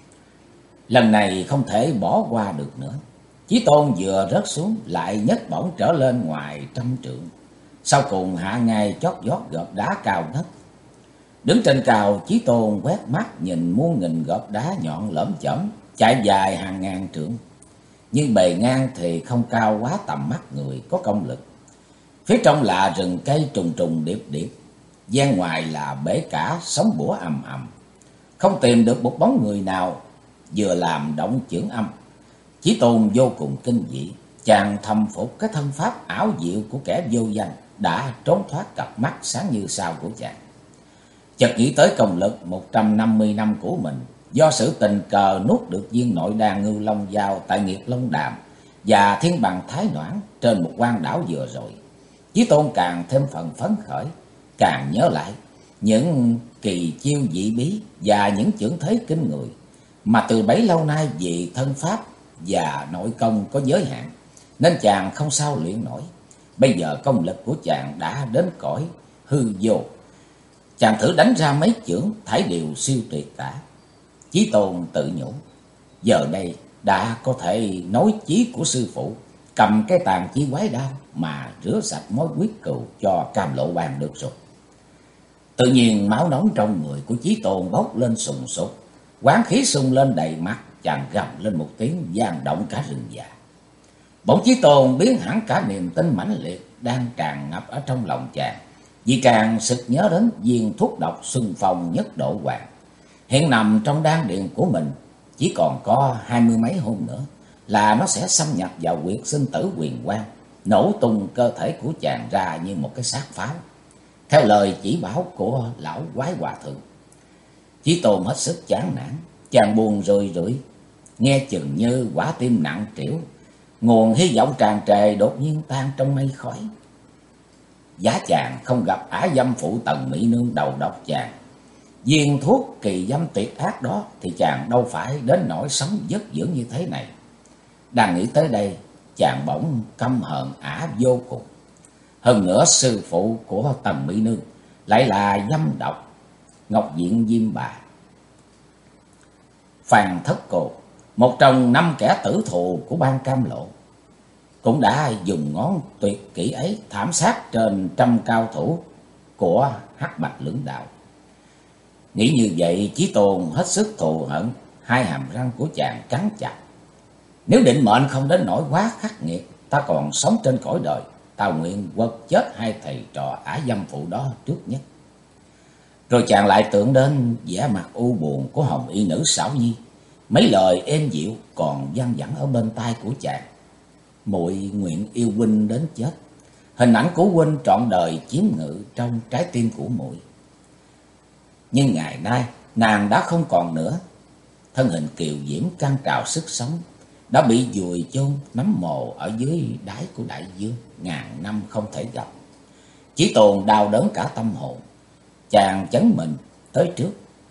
Lần này không thể bỏ qua được nữa. Chí Tôn vừa rớt xuống lại nhấc bổng trở lên ngoài 100 trượng, sau cùng hạ ngay chót vót gợp đá cao ngất. Đứng trên cao, Chí Tôn quét mắt nhìn muôn nghìn gợp đá nhọn lởm chởm chạy dài hàng ngàn trượng, nhưng bề ngang thì không cao quá tầm mắt người có công lực. Phía trong là rừng cây trùng trùng điệp điệp, gian ngoài là bể cả sóng bủa ầm ầm, không tìm được một bóng người nào. Vừa làm động chưởng âm, Chí Tôn vô cùng kinh dị. Chàng thầm phục cái thân pháp ảo diệu của kẻ vô danh đã trốn thoát cặp mắt sáng như sao của chàng. Chợt nghĩ tới công lực 150 năm của mình, do sự tình cờ nuốt được viên nội đan Ngưu Long Giao tại Nghiệt Long Đàm và Thiên Bằng Thái Noãn trên một quan đảo vừa rồi. Chí Tôn càng thêm phần phấn khởi, càng nhớ lại những kỳ chiêu dị bí và những chưởng thế kinh người mà từ bấy lâu nay vì thân pháp và nội công có giới hạn nên chàng không sao luyện nổi. Bây giờ công lực của chàng đã đến cõi hư vô, chàng thử đánh ra mấy chưởng thảy đều siêu tuyệt cả. Chí Tôn tự nhủ, giờ đây đã có thể nối chí của sư phụ, cầm cái tàn chi quái đao mà rửa sạch mối quyết cừu cho Cam Lộ Bang được rồi. Tự nhiên máu nóng trong người của Chí Tôn bốc lên sùng sục, quán khí sung lên đầy mặt, chàng gầm lên một tiếng vang động cả rừng già. Bỗng Chí Tôn biến hẳn cả niềm tin mãnh liệt đang tràn ngập ở trong lòng chàng, vì chàng sực nhớ đến viên thuốc độc Xuân Phong Nhất Độ Hoàng hiện nằm trong đan điền của mình. Chỉ còn có 20 mấy hôm nữa là nó sẽ xâm nhập vào huyệt sinh tử huyền quang, nổ tung cơ thể của chàng ra như một cái xác pháo, theo lời chỉ bảo của lão quái hòa thượng. Chí Tôn hết sức chán nản, chàng buồn rười rượi, nghe chừng như quả tim nặng trĩu, nguồn hy vọng tràn trề đột nhiên tan trong mây khói. Giá chàng không gặp ả dâm phụ Tần Mỹ Nương đầu độc chàng viên thuốc kỳ dâm tuyệt ác đó, thì chàng đâu phải đến nỗi sống vất vưởng như thế này. Đang nghĩ tới đây, chàng bỗng căm hờn ả vô cùng. Hơn nữa sư phụ của Tần Mỹ Nương lại là dâm độc Ngọc Diện Diêm Bà. Phan Thất Cô, một trong 5 kẻ tử thù của bang Cam Lộ, cũng đã dùng ngón tuyệt kỹ ấy thảm sát trên 100 cao thủ của Hắc Bạch Lưỡng Đạo. Nghĩ như vậy, Chí Tôn hết sức thù hận, hai hàm răng của chàng cắn chặt. Nếu định mệnh không đến nỗi quá khắc nghiệt, ta còn sống trên cõi đời, ta nguyện quật chết hai thầy trò ả dâm phụ đó trước nhất. Rồi chàng lại tưởng đến vẻ mặt u buồn của hồng y nữ Xảo Nhi, mấy lời êm dịu còn văng vẳng ở bên tai của chàng: muội nguyện yêu huynh đến chết, hình ảnh của huynh trọn đời chiếm ngự trong trái tim của muội. Nhưng ngày nay nàng đã không còn nữa, thân hình kiều diễm căng trào sức sống đã bị vùi chôn nắm mồ ở dưới đáy của đại dương, ngàn năm không thể gặp. Chí Tôn đau đớn cả tâm hồn, chàng chấn mình tới trước,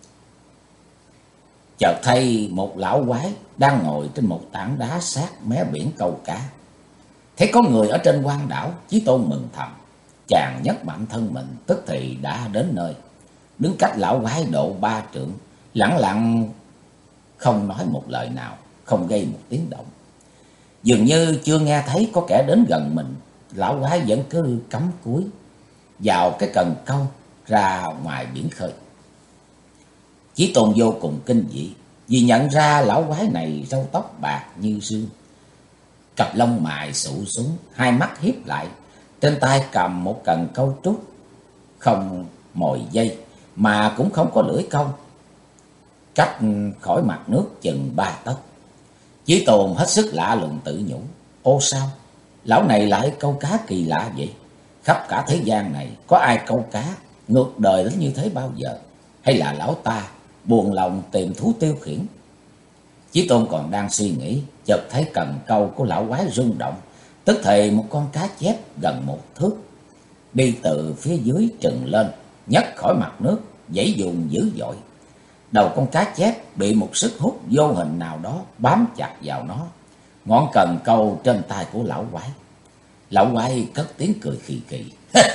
chợt thấy một lão quái đang ngồi trên một tảng đá sát mé biển câu cá. Thấy có người ở trên quan đảo, Chí Tôn mừng thầm, chàng nhấc mạnh thân mình, tức thì đã đến nơi, đứng cách lão quái độ 3 trượng, lặng lặng không nói một lời nào, không gây một tiếng động. Dường như chưa nghe thấy có kẻ đến gần mình, lão quái vẫn cứ cắm cúi vào cái cần câu ra ngoài biển khơi. Chí Tôn vô cùng kinh dị, vì nhận ra lão quái này râu tóc bạc như sương, cặp lông mày sụ xuống, hai mắt híp lại, trên tay cầm một cần câu trúc, không mồi dây mà cũng không có lưỡi câu, cách khỏi mặt nước chừng 3 tấc. Chí Tôn hết sức lạ lùng tự nhủ, ô sao lão này lại câu cá kỳ lạ vậy? Khắp cả thế gian này có ai câu cá ngược đời đến như thế bao giờ? Hay là lão ta buồn lòng tìm thú tiêu khiển? Chí Tôn còn đang suy nghĩ, chợt thấy cần câu của lão quái rung động, tức thì một con cá chép gần 1 thước đi từ phía dưới trừng lên, nhấc khỏi mặt nước, giãy dùng dữ dội. Đầu con cá chép bị một sức hút vô hình nào đó bám chặt vào nó. Ngọn cần câu trên tay của lão quái. Lão quái cất tiếng cười khì khì.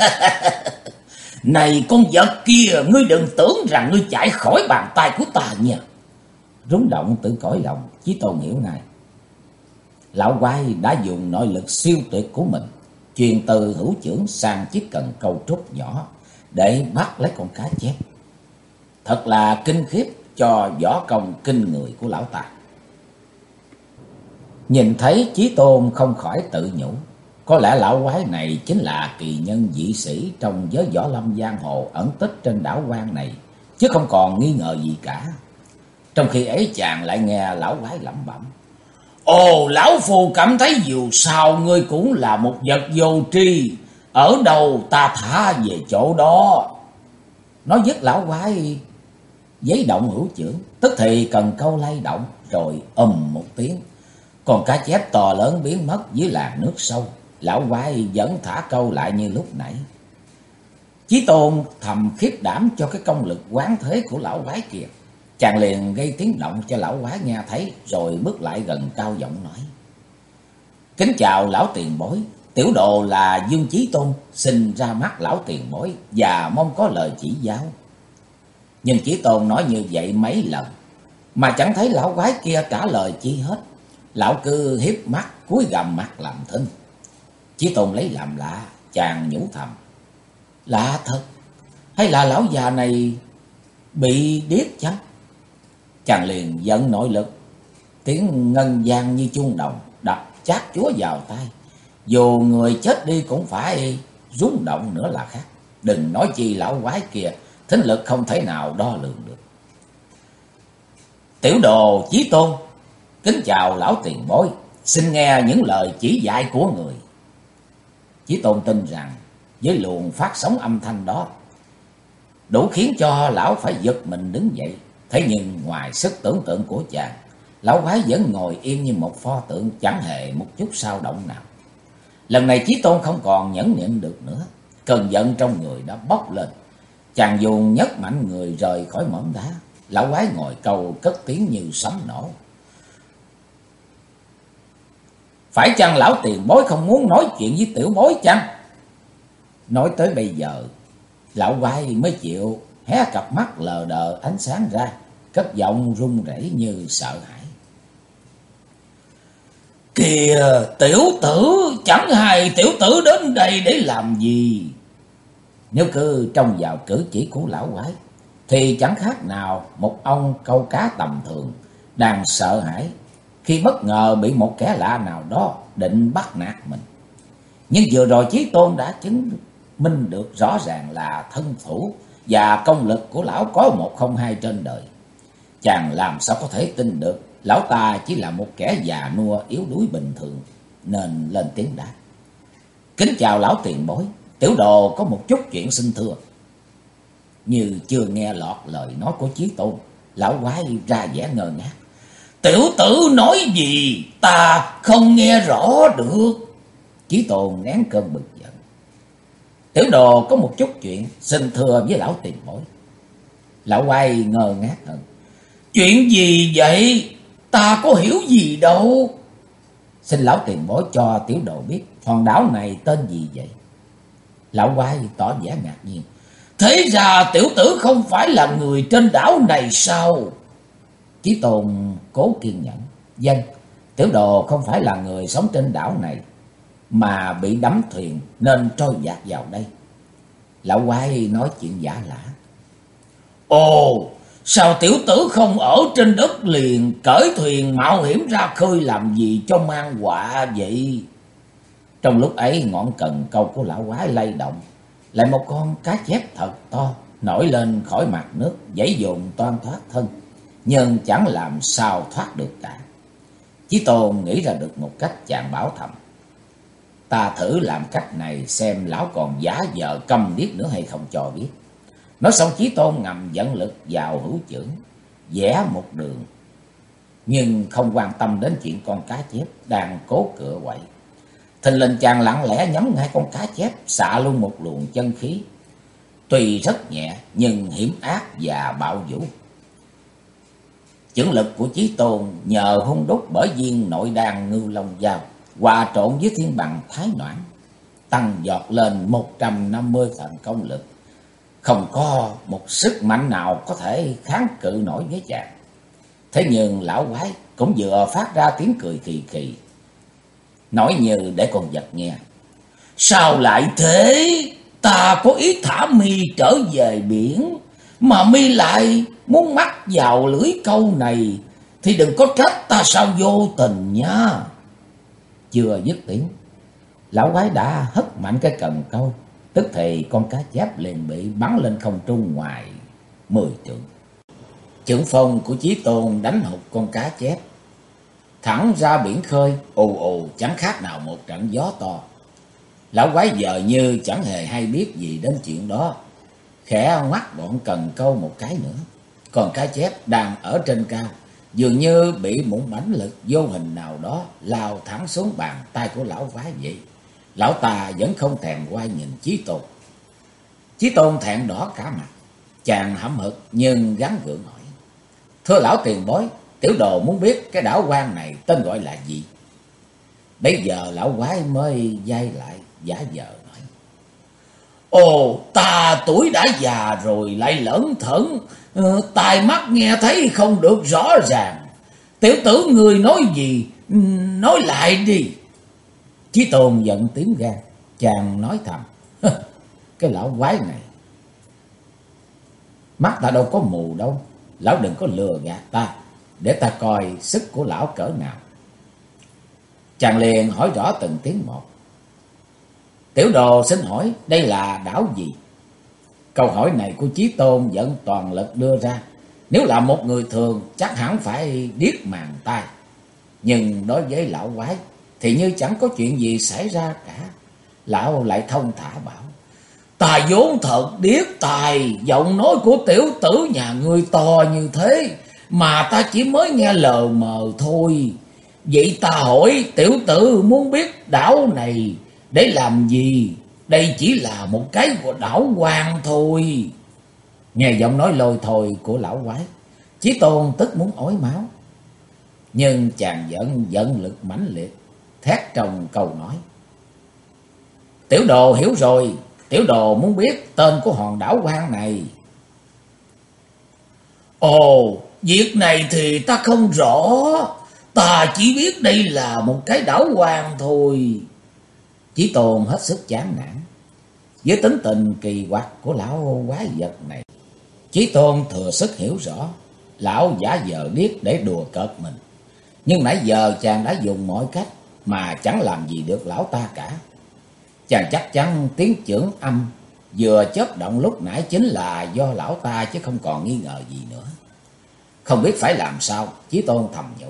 Này con vật kia, ngươi đừng tưởng rằng ngươi chạy khỏi bàn tay của ta nha. Rúng động tự cõi lòng, Chí Tôn hiểu ngay. Lão quái đã dùng nội lực siêu tuyệt của mình, truyền từ hữu chưởng sang chiếc cần câu trúc nhỏ để bắt lấy con cá chép. Thật là kinh khiếp cho võ công kinh người của lão ta. Nhìn thấy Chí Tôn không khỏi tự nhủ, có lẽ lão quái này chính là kỳ nhân dị sĩ trong giới võ lâm giang hồ ẩn tích trên đảo quan này, chứ không còn nghi ngờ gì cả. Trong khi ấy chàng lại nghe lão quái lẩm bẩm. Ồ, lão phù cảm thấy dù sao ngươi cũng là một vật vô tri, ở đâu ta thả về chỗ đó. Nói dứt lão quái giấy động hữu chưởng, tức thì cần câu lay động, rồi một tiếng, còn cá chép to lớn biến mất dưới làn nước sâu. Lão quái vẫn thả câu lại như lúc nãy. Chí Tôn thầm khiếp đảm cho cái công lực quán thế của lão quái kia. Chàng liền gây tiếng động cho lão quái nghe thấy, rồi bước lại gần cao giọng nói. Kính chào lão tiền bối, tiểu đồ là Dương Chí Tôn, xin ra mắt lão tiền bối và mong có lời chỉ giáo. Nhưng Chí Tôn nói như vậy mấy lần, mà chẳng thấy lão quái kia trả lời chi hết. Lão cứ hiếp mắt cúi gằm mặt làm thinh. Chí Tôn lấy làm lạ, chàng nhủ thầm. Lạ thật, hay là lão già này bị điếc chăng? Chàng liền dẫn nội lực, tiếng ngân vang như chuông đồng đập chát chúa vào tai. Dù người chết đi cũng phải rung động nữa là khác. Đừng nói chi lão quái kia, thính lực không thể nào đo lường được. Tiểu đồ Chí Tôn, kính chào lão tiền bối, xin nghe những lời chỉ dạy của người. Chí Tôn tin rằng với luồng phát sóng âm thanh đó đủ khiến cho lão phải giật mình đứng dậy. Thế nhưng ngoài sức tưởng tượng của chàng, lão quái vẫn ngồi yên như một pho tượng, chẳng hề một chút sao động nào. Lần này Chí Tôn không còn nhẫn nhịn được nữa, cơn giận trong người đã bốc lên. Chàng dùng nhấc mạnh người rời khỏi mỏm đá. Lão quái ngồi câu cất tiếng như sấm nổ. Phải chăng lão tiền bối không muốn nói chuyện với tiểu bối chăng? Nói tới bây giờ, lão quái mới chịu hé cặp mắt lờ đờ ánh sáng ra, cất giọng run rẩy như sợ hãi. Kìa tiểu tử, chẳng hay tiểu tử đến đây để làm gì? Nếu cứ trông vào cử chỉ của lão quái, thì chẳng khác nào một ông câu cá tầm thường đang sợ hãi khi bất ngờ bị một kẻ lạ nào đó định bắt nạt mình. Nhưng vừa rồi Chí Tôn đã chứng minh được rõ ràng là thân thủ và công lực của lão có một không hai trên đời. Chàng làm sao có thể tin được lão ta chỉ là một kẻ già nua yếu đuối bình thường, nên lên tiếng đáp. Kính chào lão tiền bối, tiểu đồ có một chút chuyện xin thưa. Như chưa nghe lọt lời nói của Chí Tôn, lão quái ra vẻ ngơ ngác. Tiểu tử nói gì ta không nghe rõ được. Chí Tôn nén cơn bực giận. Tiểu đồ có một chút chuyện xin thưa với lão tiền bối. Lão quái ngơ ngác hơn. Chuyện gì vậy? Ta có hiểu gì đâu. Xin lão tiền bối cho tiểu đồ biết hòn đảo này tên gì vậy? Lão quái tỏ vẻ ngạc nhiên. Thế ra tiểu tử không phải là người trên đảo này sao? Chí Tôn cố kiên nhẫn. Vâng, tiểu đồ không phải là người sống trên đảo này, mà bị đắm thuyền nên trôi dạt vào đây. Lão quái nói chuyện giả lả. Ồ, sao tiểu tử không ở trên đất liền cởi thuyền mạo hiểm ra khơi làm gì cho mang họa vậy? Trong lúc ấy ngọn cần câu của lão quái lay động, lại một con cá chép thật to nổi lên khỏi mặt nước, giãy dồn toan thoát thân, nhưng chẳng làm sao thoát được cả. Chí Tôn nghĩ ra được một cách, chàng bảo thầm. Ta thử làm cách này xem lão còn giả vờ câm điếc nữa hay không cho biết. Nói xong Chí Tôn ngầm dẫn lực vào hữu chưởng, vẽ một đường, nhưng không quan tâm đến chuyện con cá chép đang cố cựa quậy. Thình lình chàng lặng lẽ nhắm ngay con cá chép, xạ luôn một luồng chân khí. tuy rất nhẹ nhưng hiểm ác và bạo vũ. Chưởng lực của Chí Tôn nhờ hung đúc bởi viên nội đan Ngưu Long Giao hòa trộn với thiên bằng Thái Noãn, tăng giọt lên 150 phần công lực. Không có một sức mạnh nào có thể kháng cự nổi với chàng. Thế nhưng lão quái cũng vừa phát ra tiếng cười khì khì, nói như để con vật nghe. Sao lại thế? Ta có ý thả mi trở về biển, mà mi lại muốn mắc vào lưỡi câu này, thì đừng có trách ta sao vô tình nha. Chưa dứt tiếng, lão quái đã hất mạnh cái cần câu, tức thì con cá chép liền bị bắn lên không trung ngoài 10 trượng. Chưởng phong của Chí Tôn đánh hụt con cá chép thẳng ra biển khơi, ù ù chẳng khác nào một trận gió to. Lão quái giờ như chẳng hề hay biết gì đến chuyện đó, khẽ ngoắt đoạn cần câu một cái nữa. Còn cá chép đang ở trên cao, dường như bị một mãnh lực vô hình nào đó lao thẳng xuống bàn tay của lão quái vậy. Lão ta vẫn không thèm quay nhìn Chí Tôn. Chí Tôn thẹn đỏ cả mặt, chàng hậm hực nhưng gắng gượng hỏi. Thưa lão tiền bối, tiểu đồ muốn biết cái đảo quan này tên gọi là gì? Bây giờ lão quái mới dai lại giả vờ nói. Ồ, ta tuổi đã già rồi lại lởn thởn, tai mắt nghe thấy không được rõ ràng. Tiểu tử người nói gì, nói lại đi. Chí Tôn giận tím gan, chàng nói thầm. Cái lão quái này, mắt ta đâu có mù đâu, lão đừng có lừa gạt ta, để ta coi sức của lão cỡ nào. Chàng liền hỏi rõ từng tiếng một. Tiểu đồ xin hỏi đây là đảo gì? Câu hỏi này của Chí Tôn vẫn toàn lực đưa ra. Nếu là một người thường chắc hẳn phải điếc màng tai, nhưng đối với lão quái thì như chẳng có chuyện gì xảy ra cả. Lão lại thông thả bảo. Ta vốn thật điếc tài, giọng nói của tiểu tử nhà ngươi to như thế mà ta chỉ mới nghe lờ mờ thôi. Vậy ta hỏi tiểu tử muốn biết đảo này để làm gì? Đây chỉ là một cái đảo hoang thôi. Nghe giọng nói lôi thôi của lão quái, Chí Tôn tức muốn ói máu. Nhưng chàng vẫn giận lực mãnh liệt, thét trong câu nói. Tiểu đồ hiểu rồi, tiểu đồ muốn biết tên của hòn đảo hoang này. Ồ, việc này thì ta không rõ. Ta chỉ biết đây là một cái đảo hoang thôi. Chí Tôn hết sức chán nản với tính tình kỳ quặc của lão quái vật này. Chí Tôn thừa sức hiểu rõ lão giả vờ điếc để đùa cợt mình. Nhưng nãy giờ chàng đã dùng mọi cách mà chẳng làm gì được lão ta cả. Chàng chắc chắn tiếng chưởng âm vừa chớp động lúc nãy chính là do lão ta, chứ không còn nghi ngờ gì nữa. Không biết phải làm sao, Chí Tôn thầm nhủ.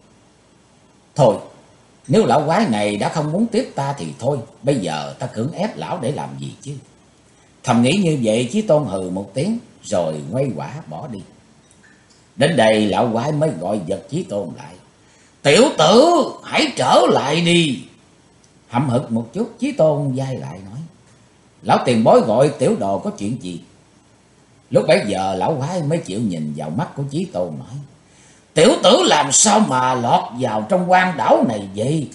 Thôi, nếu lão quái này đã không muốn tiếp ta thì thôi, bây giờ ta cưỡng ép lão để làm gì chứ. Thầm nghĩ như vậy, Chí Tôn hừ một tiếng rồi quay quả bỏ đi. Đến đây lão quái mới gọi giật Chí Tôn lại. Tiểu tử, hãy trở lại đi. Hậm hực một chút, Chí Tôn dai lại nói. Lão tiền bối gọi tiểu đồ có chuyện gì? Lúc bấy giờ lão quái mới chịu nhìn vào mắt của Chí Tôn nói. Tiểu tử làm sao mà lọt vào trong quan đảo này vậy?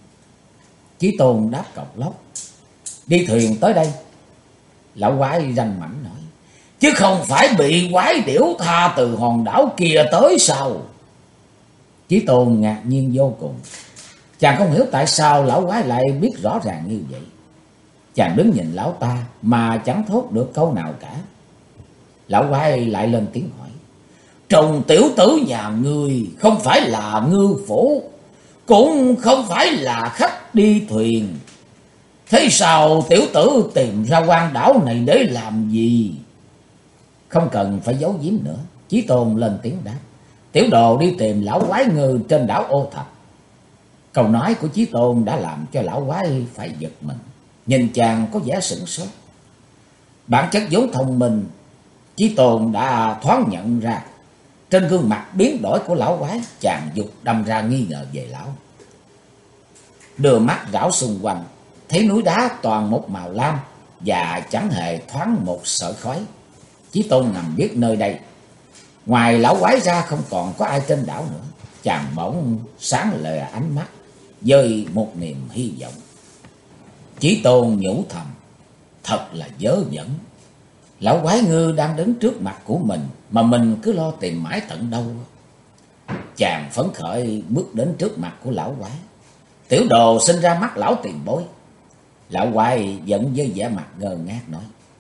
Chí Tôn đáp cộc lốc. Đi thuyền tới đây. Lão quái ranh mảnh nói. Chứ không phải bị quái điểu tha từ hòn đảo kia tới sao? Chí Tôn ngạc nhiên vô cùng. Chàng không hiểu tại sao lão quái lại biết rõ ràng như vậy. Chàng đứng nhìn lão ta mà chẳng thốt được câu nào cả. Lão quái lại lên tiếng hỏi. Trùng tiểu tử nhà ngươi không phải là ngư phủ, cũng không phải là khách đi thuyền. Thế sao tiểu tử tìm ra quan đảo này để làm gì? Không cần phải giấu giếm nữa, Chí Tôn lên tiếng đáp. Tiểu đồ đi tìm lão quái ngư trên đảo Ô Thập. Câu nói của Chí Tôn đã làm cho lão quái phải giật mình. Nhìn chàng có vẻ sửng sốt. Bản chất vốn thông minh, Chí Tôn đã thoáng nhận ra. Trên gương mặt biến đổi của lão quái, chàng dục đâm ra nghi ngờ về lão. Đưa mắt rảo xung quanh, thấy núi đá toàn một màu lam và chẳng hề thoáng một sợi khói. Chí Tôn nằm biết nơi đây, ngoài lão quái ra không còn có ai trên đảo nữa. Chàng bỗng sáng lè ánh mắt với một niềm hy vọng. Chí Tôn nhủ thầm, thật là vớ vẩn. Lão quái ngư đang đứng trước mặt của mình mà mình cứ lo tìm mãi tận đâu. Chàng phấn khởi bước đến trước mặt của lão quái. Tiểu đồ sinh ra mắt lão tiền bối. Lão quái giận với vẻ mặt ngơ ngác nói,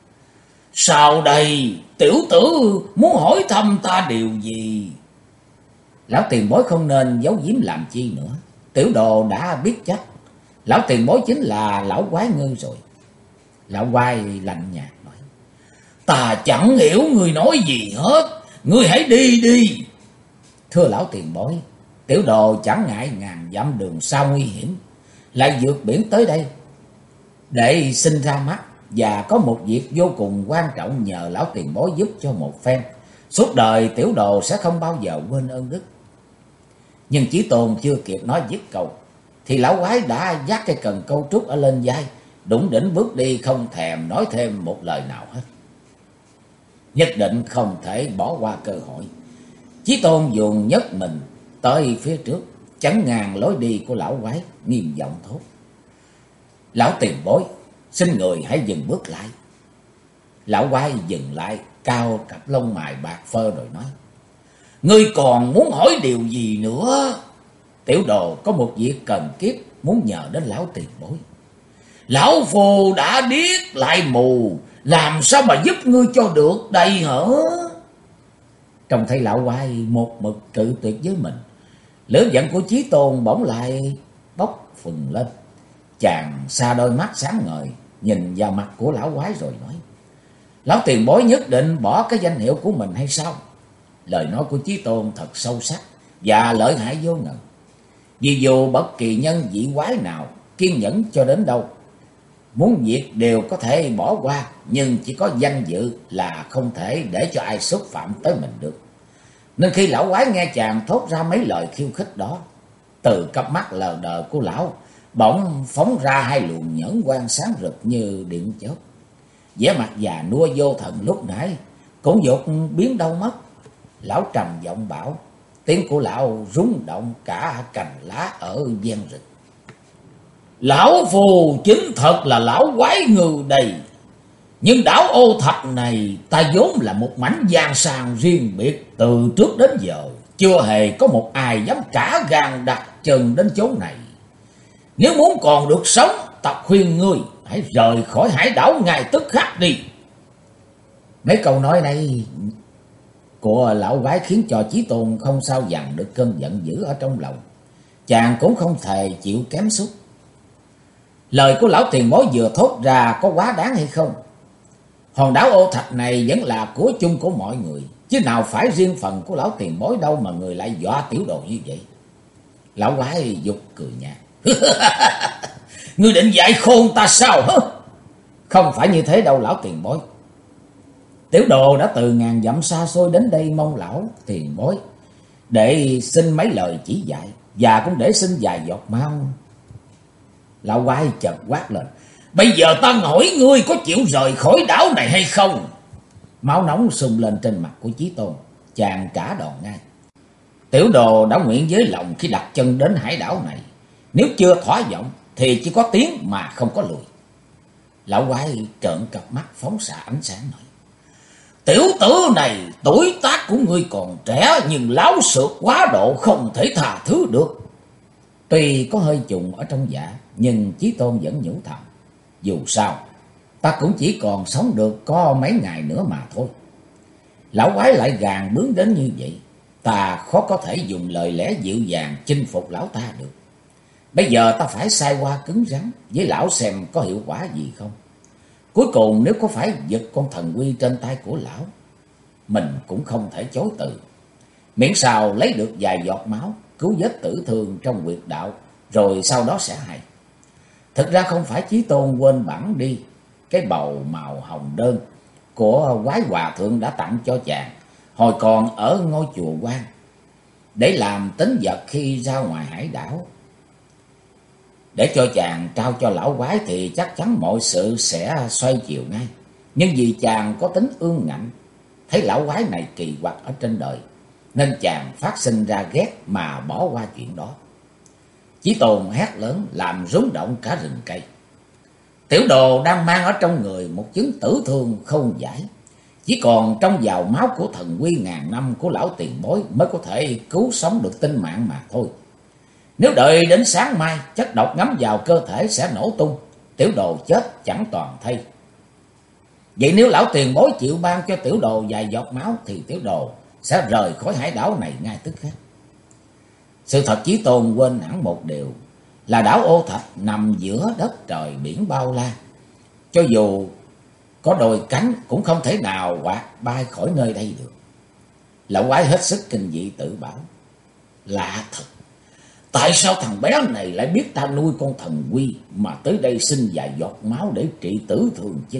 sao đây, tiểu tử muốn hỏi thăm ta điều gì? Lão tiền bối không nên giấu giếm làm chi nữa. Tiểu đồ đã biết chắc lão tiền bối chính là lão quái ngư rồi. Lão quái lạnh nhạt nói, ta chẳng hiểu người nói gì hết, ngươi hãy đi đi. Thưa lão tiền bối, tiểu đồ chẳng ngại ngàn dặm đường xa nguy hiểm, lại vượt biển tới đây để xin ra mắt, và có một việc vô cùng quan trọng nhờ lão tiền bối giúp cho một phen. Suốt đời tiểu đồ sẽ không bao giờ quên ơn đức. Nhưng Chí Tôn chưa kịp nói dứt câu thì lão quái đã vác cây cần câu trúc ở lên vai, đủng đỉnh bước đi, không thèm nói thêm một lời nào hết. Nhất định không thể bỏ qua cơ hội. Chí Tôn dùng nhất mình tới phía trước, chắn ngang lối đi của lão quái, nghiêm giọng thốt, lão tiền bối, xin người hãy dừng bước lại. Lão quái dừng lại, cao cặp lông mày bạc phơ rồi nói, ngươi còn muốn hỏi điều gì nữa? Tiểu đồ có một việc cần kiếp muốn nhờ đến lão tiền bối. Lão phù đã điếc lại mù, làm sao mà giúp ngươi cho được đây hả? Trông thấy lão quái một mực cự tuyệt với mình, lửa giận của Chí Tôn bỗng lại bốc phừng lên. Chàng xa đôi mắt sáng ngời, nhìn vào mặt của lão quái rồi nói, lão tiền bối nhất định bỏ cái danh hiệu của mình hay sao? Lời nói của Chí Tôn thật sâu sắc và lợi hại vô ngần. Vì dù bất kỳ nhân vị quái nào kiên nhẫn cho đến đâu, muốn việc đều có thể bỏ qua, nhưng chỉ có danh dự là không thể để cho ai xúc phạm tới mình được. Nên khi lão quái nghe chàng thốt ra mấy lời khiêu khích đó, từ cặp mắt lờ đờ của lão bỗng phóng ra hai luồng nhẫn quang sáng rực như điện chớp. Vẻ mặt già nua vô thần lúc nãy cũng vụt biến đâu mất. Lão trầm giọng bảo, tiếng của lão rung động cả cành lá ở ven rừng, lão phù chính thật là lão quái ngư đây. Nhưng đảo Ô Thạch này ta vốn là một mảnh giang sàng riêng biệt, từ trước đến giờ chưa hề có một ai dám cả gan đặt chân đến chỗ này. Nếu muốn còn được sống, ta khuyên ngươi hãy rời khỏi hải đảo ngay tức khắc đi. Mấy câu nói này của lão quái khiến cho Chí Tôn không sao dằn được cơn giận dữ ở trong lòng. Chàng cũng không thể chịu kém sút. Lời của lão tiền bối vừa thốt ra có quá đáng hay không? Hòn đảo Ô Thạch này vẫn là của chung của mọi người, chứ nào phải riêng phần của lão tiền bối đâu mà người lại dọa tiểu đồ như vậy. Lão quái giục cười nhạt, ngươi định dạy khôn ta sao hả? Không phải như thế đâu lão tiền bối. Tiểu đồ đã từ ngàn dặm xa xôi đến đây mong lão tiền bối để xin mấy lời chỉ dạy, và cũng để xin vài giọt máu. Lão quái chợt quát lên, bây giờ ta hỏi ngươi có chịu rời khỏi đảo này hay không? Máu nóng sung lên trên mặt của Chí Tôn. Chàng trả đòn ngay. Tiểu đồ đã nguyện với lòng khi đặt chân đến hải đảo này, nếu chưa thỏa vọng thì chỉ có tiến mà không có lùi. Lão quái trợn cặp mắt phóng xạ ánh sáng nói, tiểu tử này tuổi tác của ngươi còn trẻ, nhưng láo xược quá độ không thể tha thứ được. Tuy có hơi trùng ở trong dạ, nhưng Chí Tôn vẫn nhủ thầm, dù sao ta cũng chỉ còn sống được có mấy ngày nữa mà thôi. Lão quái lại gàn bướng đến như vậy, ta khó có thể dùng lời lẽ dịu dàng chinh phục lão ta được. Bây giờ ta phải sai qua cứng rắn với lão xem có hiệu quả gì không. Cuối cùng nếu có phải giật con thần quy trên tay của lão, mình cũng không thể chối từ. Miễn sao lấy được vài giọt máu, cứu vết tử thương trong huyệt đạo, rồi sau đó sẽ hay. Thực ra không phải Chí Tôn quên bẵng đi cái bầu màu hồng đơn của quái hòa thượng đã tặng cho chàng hồi còn ở ngôi chùa Quan, để làm tín vật khi ra ngoài hải đảo. Để cho chàng trao cho lão quái thì chắc chắn mọi sự sẽ xoay chiều ngay. Nhưng vì chàng có tính ương ngạnh, thấy lão quái này kỳ quặc ở trên đời, nên chàng phát sinh ra ghét mà bỏ qua chuyện đó. Chí Tôn hét lớn làm rúng động cả rừng cây. Tiểu đồ đang mang ở trong người một chứng tử thương không giải. Chỉ còn trong vào máu của thần quy ngàn năm của lão tiền bối mới có thể cứu sống được tính mạng mà thôi. Nếu đợi đến sáng mai, chất độc ngấm vào cơ thể sẽ nổ tung, tiểu đồ chết chẳng toàn thây. Vậy nếu lão tiền bối chịu ban cho tiểu đồ vài giọt máu thì tiểu đồ sẽ rời khỏi hải đảo này ngay tức khắc. Sự thật Chí Tôn quên hẳn một điều là đảo Ô Thạch nằm giữa đất trời biển bao la. Cho dù có đôi cánh cũng không thể nào quạt bay khỏi nơi đây được. Lão quái hết sức kinh dị tự bảo. Lạ thật, tại sao thằng bé này lại biết ta nuôi con thần quy mà tới đây xin vài giọt máu để trị tử thương chứ?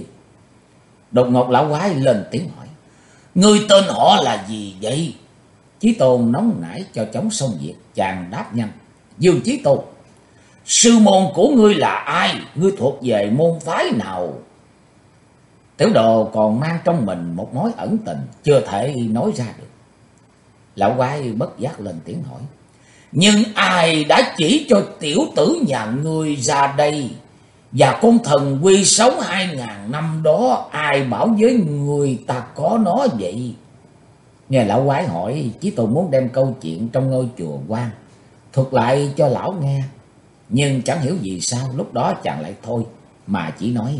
Đột ngột lão quái lên tiếng hỏi. Ngươi tên họ là gì vậy? Chí Tôn nóng nảy cho chóng xong việc, chàng đáp nhanh. Dương Chí Tôn. Sư môn của ngươi là ai? Ngươi thuộc về môn phái nào? Tiểu đồ còn mang trong mình một mối ẩn tình chưa thể nói ra được. Lão quái bất giác lên tiếng hỏi. Nhưng ai đã chỉ cho tiểu tử nhà ngươi ra đây? Và con thần quy sống 2000 năm đó, ai bảo với người ta có nó vậy? Nghe lão quái hỏi, Chí Tôn muốn đem câu chuyện trong ngôi chùa quan thuật lại cho lão nghe. Nhưng chẳng hiểu vì sao lúc đó chàng lại thôi, mà chỉ nói.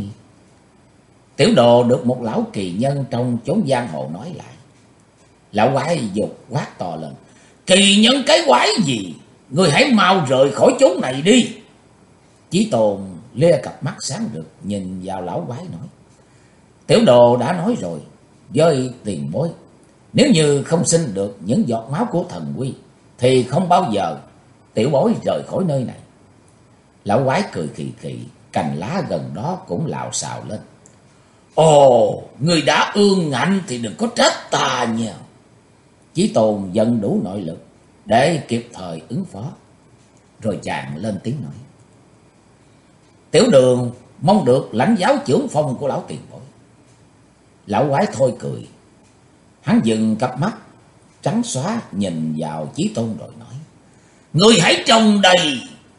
Tiểu đồ được một lão kỳ nhân trong chốn giang hồ nói lại. Lão quái dục quát to lên. Kỳ nhân cái quái gì? Ngươi hãy mau rời khỏi chốn này đi. Chí Tôn lia cặp mắt sáng rực nhìn vào lão quái nói. Tiểu đồ đã nói rồi với tiền bối, nếu như không xin được những giọt máu của thần quy thì không bao giờ tiểu bối rời khỏi nơi này. Lão quái cười khì khì, cành lá gần đó cũng lạo xạo lên. Ồ, người đã ương ngạnh thì đừng có trách ta nha. Chí Tôn dần đủ nội lực để kịp thời ứng phó. Rồi chàng lên tiếng nói. Tiểu đường mong được lãnh giáo chưởng phong của lão tiền bối. Lão quái thôi cười. Hắn dừng cặp mắt trắng xóa nhìn vào Chí Tôn rồi nói. Ngươi hãy trông đây.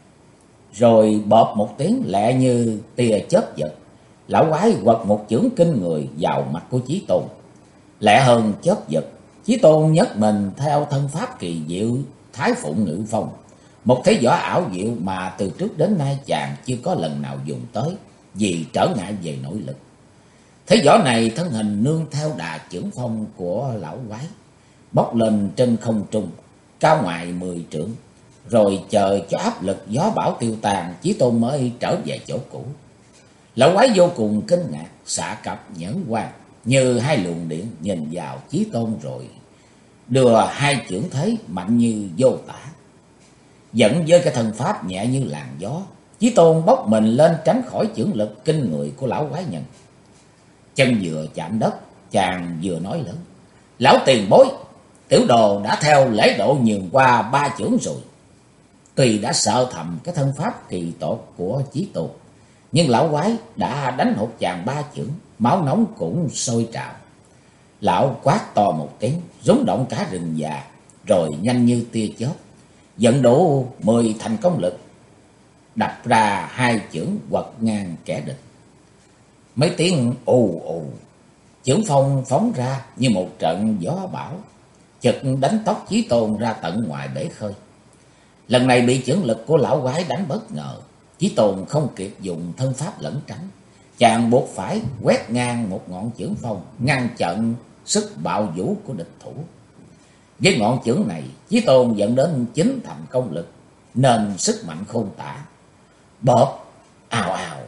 Rồi bọp một tiếng lẹ như tia chớp giật. Lão quái quật một chưởng kinh người vào mặt của Chí Tôn. Lẹ hơn chớp giật, Chí Tôn nhấc mình theo thân pháp kỳ diệu Thái Phụng Ngự Phong. Một thế võ ảo diệu mà từ trước đến nay chàng chưa có lần nào dùng tới vì trở ngại về nội lực. Thế võ này thân hình nương theo đà chưởng phong của lão quái, bốc lên trên không trung, cao ngoài 10 trượng. Rồi chờ cho áp lực gió bão tiêu tàn, Chí Tôn mới trở về chỗ cũ. Lão quái vô cùng kinh ngạc, xạ cặp nhẫn quang như hai luồng điện nhìn vào Chí Tôn rồi đưa hai chưởng thế mạnh như vô tả. Dẫn với cái thân pháp nhẹ như làn gió, Chí Tôn bốc mình lên tránh khỏi chưởng lực kinh người của lão quái nhân. Chân vừa chạm đất, chàng vừa nói lớn. Lão tiền bối, tiểu đồ đã theo lễ độ nhường qua 3 chưởng rồi. Tuy đã sợ thầm cái thân pháp kỳ tột của Chí Tôn, nhưng lão quái đã đánh hụt chàng 3 chưởng, máu nóng cũng sôi trào. Lão quát to một tiếng, rúng động cả rừng già, rồi nhanh như tia chớp, dẫn đủ 10 thành công lực, đập ra 2 chưởng quật ngang kẻ địch. Mấy tiếng ù ù, chưởng phong phóng ra như một trận gió bão, chực đánh tóc Chí Tôn ra tận ngoài bể khơi. Lần này bị chưởng lực của lão quái đánh bất ngờ, Chí Tôn không kịp dùng thân pháp lẩn tránh, chàng buộc phải quét ngang một ngọn chưởng phong, ngăn chặn sức bạo vũ của địch thủ. Với ngọn chưởng này, Chí Tôn dẫn đến 9 thành công lực, nên sức mạnh khôn tả. Bợp, ào ào.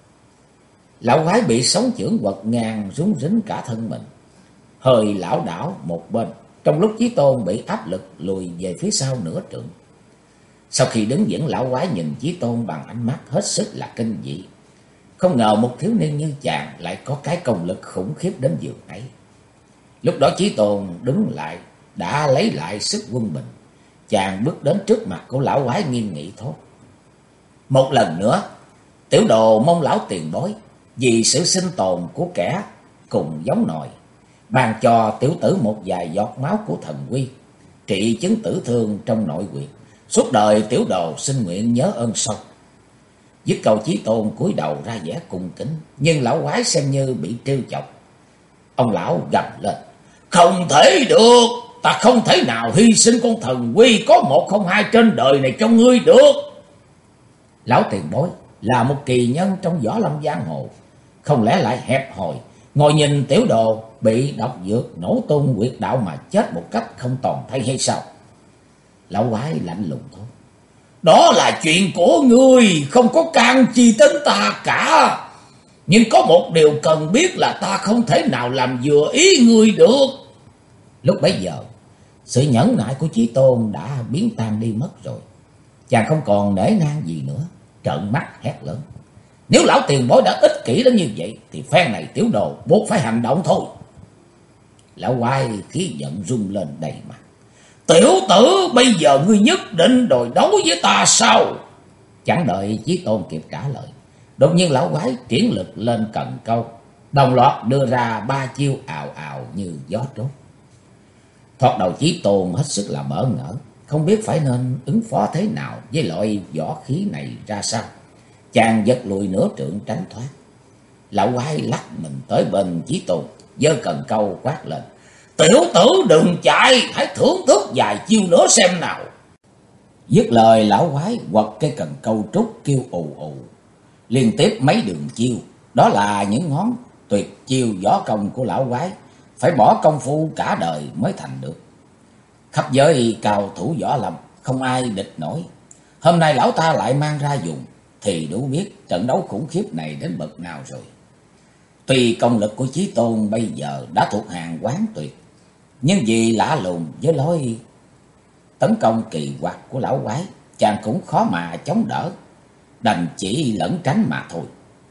Lão quái bị sóng chưởng quật ngang rúng rính cả thân mình, hơi lảo đảo một bên, trong lúc Chí Tôn bị áp lực lùi về phía sau nửa trượng. Sau khi đứng vững, lão quái nhìn Chí Tôn bằng ánh mắt hết sức là kinh dị. Không ngờ một thiếu niên như chàng lại có cái công lực khủng khiếp đến giường ấy. Lúc đó Chí Tôn đứng lại, đã lấy lại sức quân bình. Chàng bước đến trước mặt của lão quái nghiêm nghị thốt. Một lần nữa, tiểu đồ mong lão tiền bối vì sự sinh tồn của kẻ cùng giống nòi, ban cho tiểu tử một vài giọt máu của thần quy, trị chứng tử thương trong nội quyệt. Suốt đời tiểu đồ xin nguyện nhớ ơn sâu. Dứt câu Chí Tôn cúi đầu ra vẻ cung kính, nhưng lão quái xem như bị trêu chọc. Ông lão gầm lên: không thể được, ta không thể nào hy sinh con thần quy có một không hai trên đời này cho ngươi được. Lão tiền bối là một kỳ nhân trong võ lâm giang hồ, không lẽ lại hẹp hòi ngồi nhìn tiểu đồ bị độc dược nổ tung huyệt đạo mà chết một cách không tòn thay hay sao? Lão quái lạnh lùng thôi: đó là chuyện của ngươi, không có can chi đến ta cả. Nhưng có một điều cần biết là ta không thể nào làm vừa ý ngươi được. Lúc bấy giờ, sự nhẫn nại của Chí Tôn đã biến tan đi mất rồi. Chàng không còn nể nang gì nữa, trợn mắt hét lớn: nếu lão tiền bối đã ích kỷ đến như vậy, thì phen này tiểu đồ buộc phải hành động thôi. Lão quái khí giận rung lên đầy mặt: tiểu tử, bây giờ ngươi nhất định đòi đấu với ta sao? Chẳng đợi Chí Tôn kịp trả lời, đột nhiên lão quái triển lực lên cần câu, đồng loạt đưa ra 3 chiêu ào ào như gió trốt. Thoạt đầu Chí Tôn hết sức là bỡ ngỡ, không biết phải nên ứng phó thế nào với loại võ khí này ra sao. Chàng giật lùi nửa trượng tránh thoát. Lão quái lắc mình tới bên Chí Tôn, giơ cần câu quát lên: tiểu tử đừng chạy, hãy thưởng thức vài chiêu nữa xem nào. Dứt lời, lão quái quật cây cần câu trúc kêu ù ù, liên tiếp mấy đường chiêu. Đó là những ngón tuyệt chiêu võ công của lão quái, phải bỏ công phu cả đời mới thành được. Khắp giới cao thủ võ lâm không ai địch nổi, hôm nay lão ta lại mang ra dùng, thì đủ biết trận đấu khủng khiếp này đến bậc nào rồi. Tuy công lực của Chí Tôn bây giờ đã thuộc hàng quán tuyệt, nhưng vì lạ lùng với lối tấn công kỳ quặc của lão quái, chàng cũng khó mà chống đỡ, đành chỉ lẩn tránh mà thôi.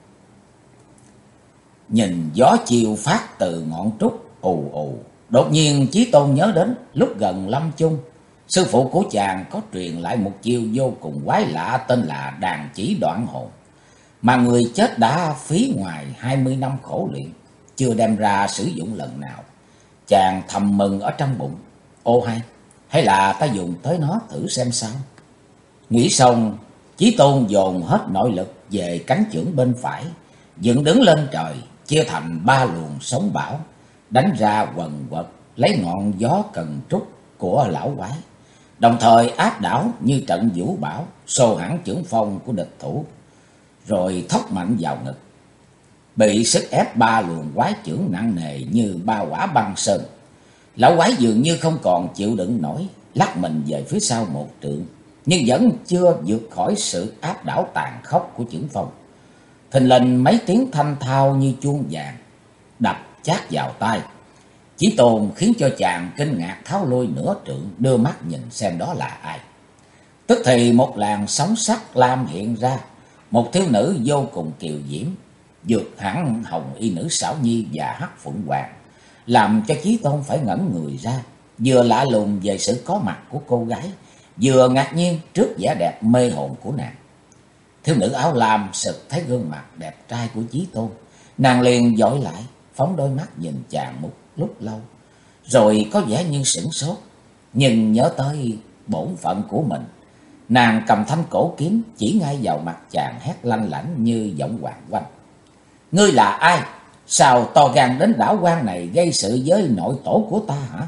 Nhìn gió chiều phát từ ngọn trúc ù ù, đột nhiên Chí Tôn nhớ đến lúc gần lâm chung, sư phụ của chàng có truyền lại một chiêu vô cùng quái lạ tên là đàn chỉ đoạn hồn, mà người chết đã phí ngoài 20 năm khổ luyện, chưa đem ra sử dụng lần nào. Chàng thầm mừng ở trong bụng: ô hay là ta dùng tới nó thử xem sao. Nghĩ xong, Chí Tôn dồn hết nội lực về cánh chưởng bên phải, dựng đứng lên trời, chia thành 3 luồng sóng bão, đánh ra quần quật lấy ngọn gió cần trúc của lão quái, đồng thời áp đảo như trận vũ bão, xô hẳn chưởng phong của địch thủ, rồi thốc mạnh vào ngực. Bị sức ép 3 luồng quái chưởng nặng nề như 3 quả băng sơn, lão quái dường như không còn chịu đựng nổi, lắc mình về phía sau 1 trượng, nhưng vẫn chưa vượt khỏi sự áp đảo tàn khốc của chưởng phong. Thình lình mấy tiếng thanh thao như chuông vàng đập chát vào tai Chí Tôn, khiến cho chàng kinh ngạc tháo lui nửa trượng, đưa mắt nhìn xem đó là ai. Tức thì một làn sóng sắc lam hiện ra, một thiếu nữ vô cùng kiều diễm, vượt hẳn hồng y nữ Xảo Nhi và Hắc Phượng Hoàng, làm cho Chí Tôn phải ngẩn người ra, vừa lạ lùng về sự có mặt của cô gái, vừa ngạc nhiên trước vẻ đẹp mê hồn của nàng. Thiếu nữ áo lam sực thấy gương mặt đẹp trai của Chí Tôn, nàng liền dõi lại, phóng đôi mắt nhìn chàng một lúc lâu, rồi có vẻ như sửng sốt, nhưng nhớ tới bổn phận của mình, nàng cầm thanh cổ kiếm chỉ ngay vào mặt chàng, hét lanh lảnh như giọng hoàng oanh: ngươi là ai? Sao to gan đến đảo quan này gây sự với nội tổ của ta hả?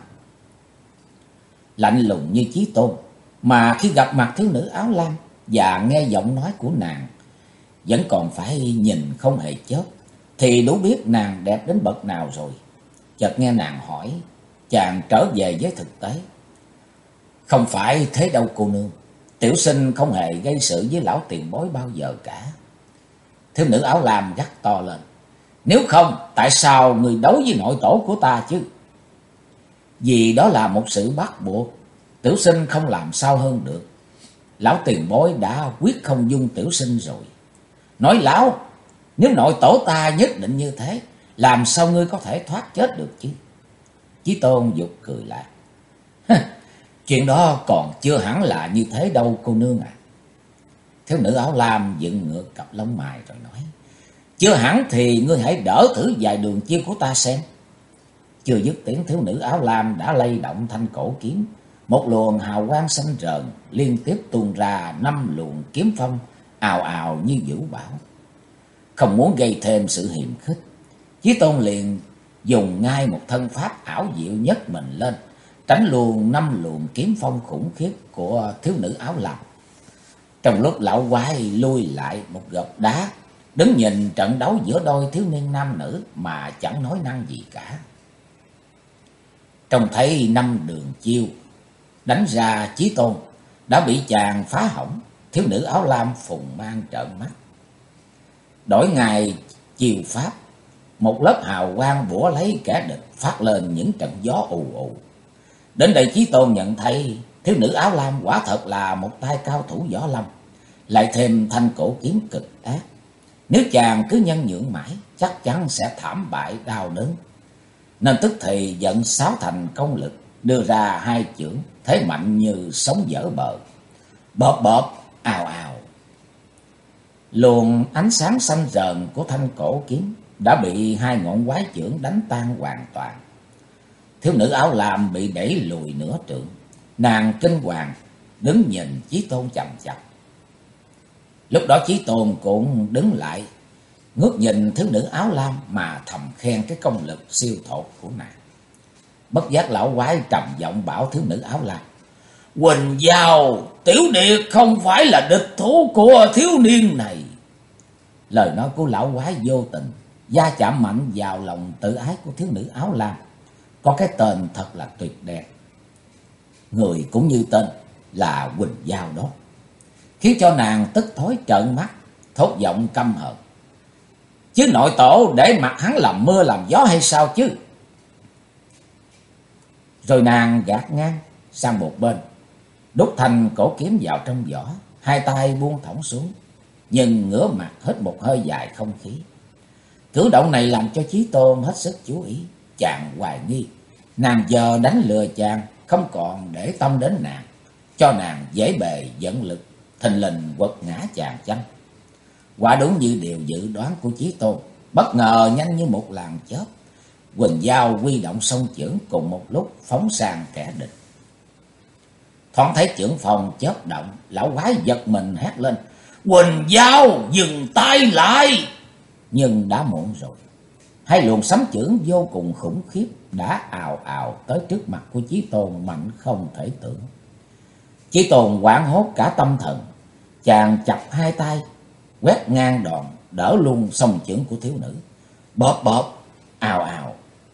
Lạnh lùng như Chí Tôn, mà khi gặp mặt thiếu nữ áo lam và nghe giọng nói của nàng vẫn còn phải nhìn không hề chớp, thì đủ biết nàng đẹp đến bậc nào rồi. Chợt nghe nàng hỏi, chàng trở về với thực tế: không phải thế đâu cô nương, tiểu sinh không hề gây sự với lão tiền bối bao giờ cả. Thiếu nữ áo lam gắt to lên: nếu không, tại sao người đấu với nội tổ của ta chứ? Vì đó là một sự bắt buộc, tiểu sinh không làm sao hơn được. Lão tiền bối đã quyết không dung tiểu sinh rồi. Nói lão, nếu nội tổ ta nhất định như thế, làm sao ngươi có thể thoát chết được chứ? Chí Tôn giục cười lại: chuyện đó còn chưa hẳn là như thế đâu cô nương à. Thiếu nữ áo lam dựng ngược cặp lông mày rồi nói: Chưa hẳn thì ngươi hãy đỡ thử vài đường chiêu của ta xem. Chưa dứt tiếng, thiếu nữ áo lam đã lay động thanh cổ kiếm. Một luồng hào quang xanh rờn liên tiếp tuôn ra 5 luồng kiếm phong ào ào như vũ bão. Không muốn gây thêm sự hiềm khích, Chí Tôn liền dùng ngay một thân pháp ảo diệu nhất mình lên, tránh luôn 5 luồng kiếm phong khủng khiếp của thiếu nữ áo lam. Trong lúc lão quái lui lại một gợp đá, đứng nhìn trận đấu giữa đôi thiếu niên nam nữ mà chẳng nói năng gì cả. Trông thấy 5 đường chiêu đánh ra, Chí Tôn đã bị chàng phá hỏng. Thiếu nữ áo lam phùng mang trợn mắt, đổi ngài chiêu pháp, một lớp hào quang bủa lấy kẻ địch, phát lên những trận gió ù ù. Đến đây Chí Tôn nhận thấy thiếu nữ áo lam quả thật là một tay cao thủ võ lâm, lại thêm thanh cổ kiếm cực ác. Nếu chàng cứ nhân nhượng mãi, chắc chắn sẽ thảm bại đau đớn. Nên tức thì dẫn 6 thành công lực, đưa ra 2 chưởng, thế mạnh như sóng vỡ bờ. Bọp bọp, ào ào. Luồng ánh sáng xanh rờn của thanh cổ kiếm đã bị 2 ngọn quái chưởng đánh tan hoàn toàn. Thiếu nữ áo lam bị đẩy lùi nửa trượng, nàng kinh hoàng đứng nhìn Chí Tôn chằm chằm. Lúc đó Chí Tôn cũng đứng lại, ngước nhìn thiếu nữ áo lam mà thầm khen cái công lực siêu thột của nàng. Bất giác lão quái trầm giọng bảo thiếu nữ áo lam: Quỳnh Giao, tiểu điệt không phải là địch thủ của thiếu niên này. Lời nói của lão quái vô tình va chạm mạnh vào lòng tự ái của thiếu nữ áo lam. Có cái tên thật là tuyệt đẹp, người cũng như tên là Quỳnh Giao đó, khiến cho nàng tức thối trợn mắt, thốt giọng căm hờn: Chứ nội tổ để mặc hắn làm mưa làm gió hay sao chứ? Rồi nàng gạt ngang sang một bên, đút thanh cổ kiếm vào trong vỏ, 2 tay buông thõng xuống, nhưng ngửa mặt hít một hơi dài không khí. Cử động này làm cho Chí Tôn hết sức chú ý. Chàng hoài nghi nàng giờ đánh lừa chàng, không còn để tâm đến nàng, cho nàng dễ bề dẫn lực, thình lình quật ngã chàng chăng? Quả đúng như điều dự đoán của Chí Tôn. Bất ngờ nhanh như một làn chớp, Quỳnh Giao huy động song chưởng cùng một lúc phóng sang kẻ địch. Thoáng thấy chưởng phòng chớp động, lão quái giật mình hét lên: Quỳnh Giao, dừng tay lại! Nhưng đã muộn rồi. 2 luồng sấm chưởng vô cùng khủng khiếp đã ào ào tới trước mặt của Chí Tôn mạnh không thể tưởng. Chí Tôn hoảng hốt cả tâm thần, chàng chập 2 tay quét ngang đòn, đỡ luôn song chưởng của thiếu nữ. Bóp bóp, ào ào.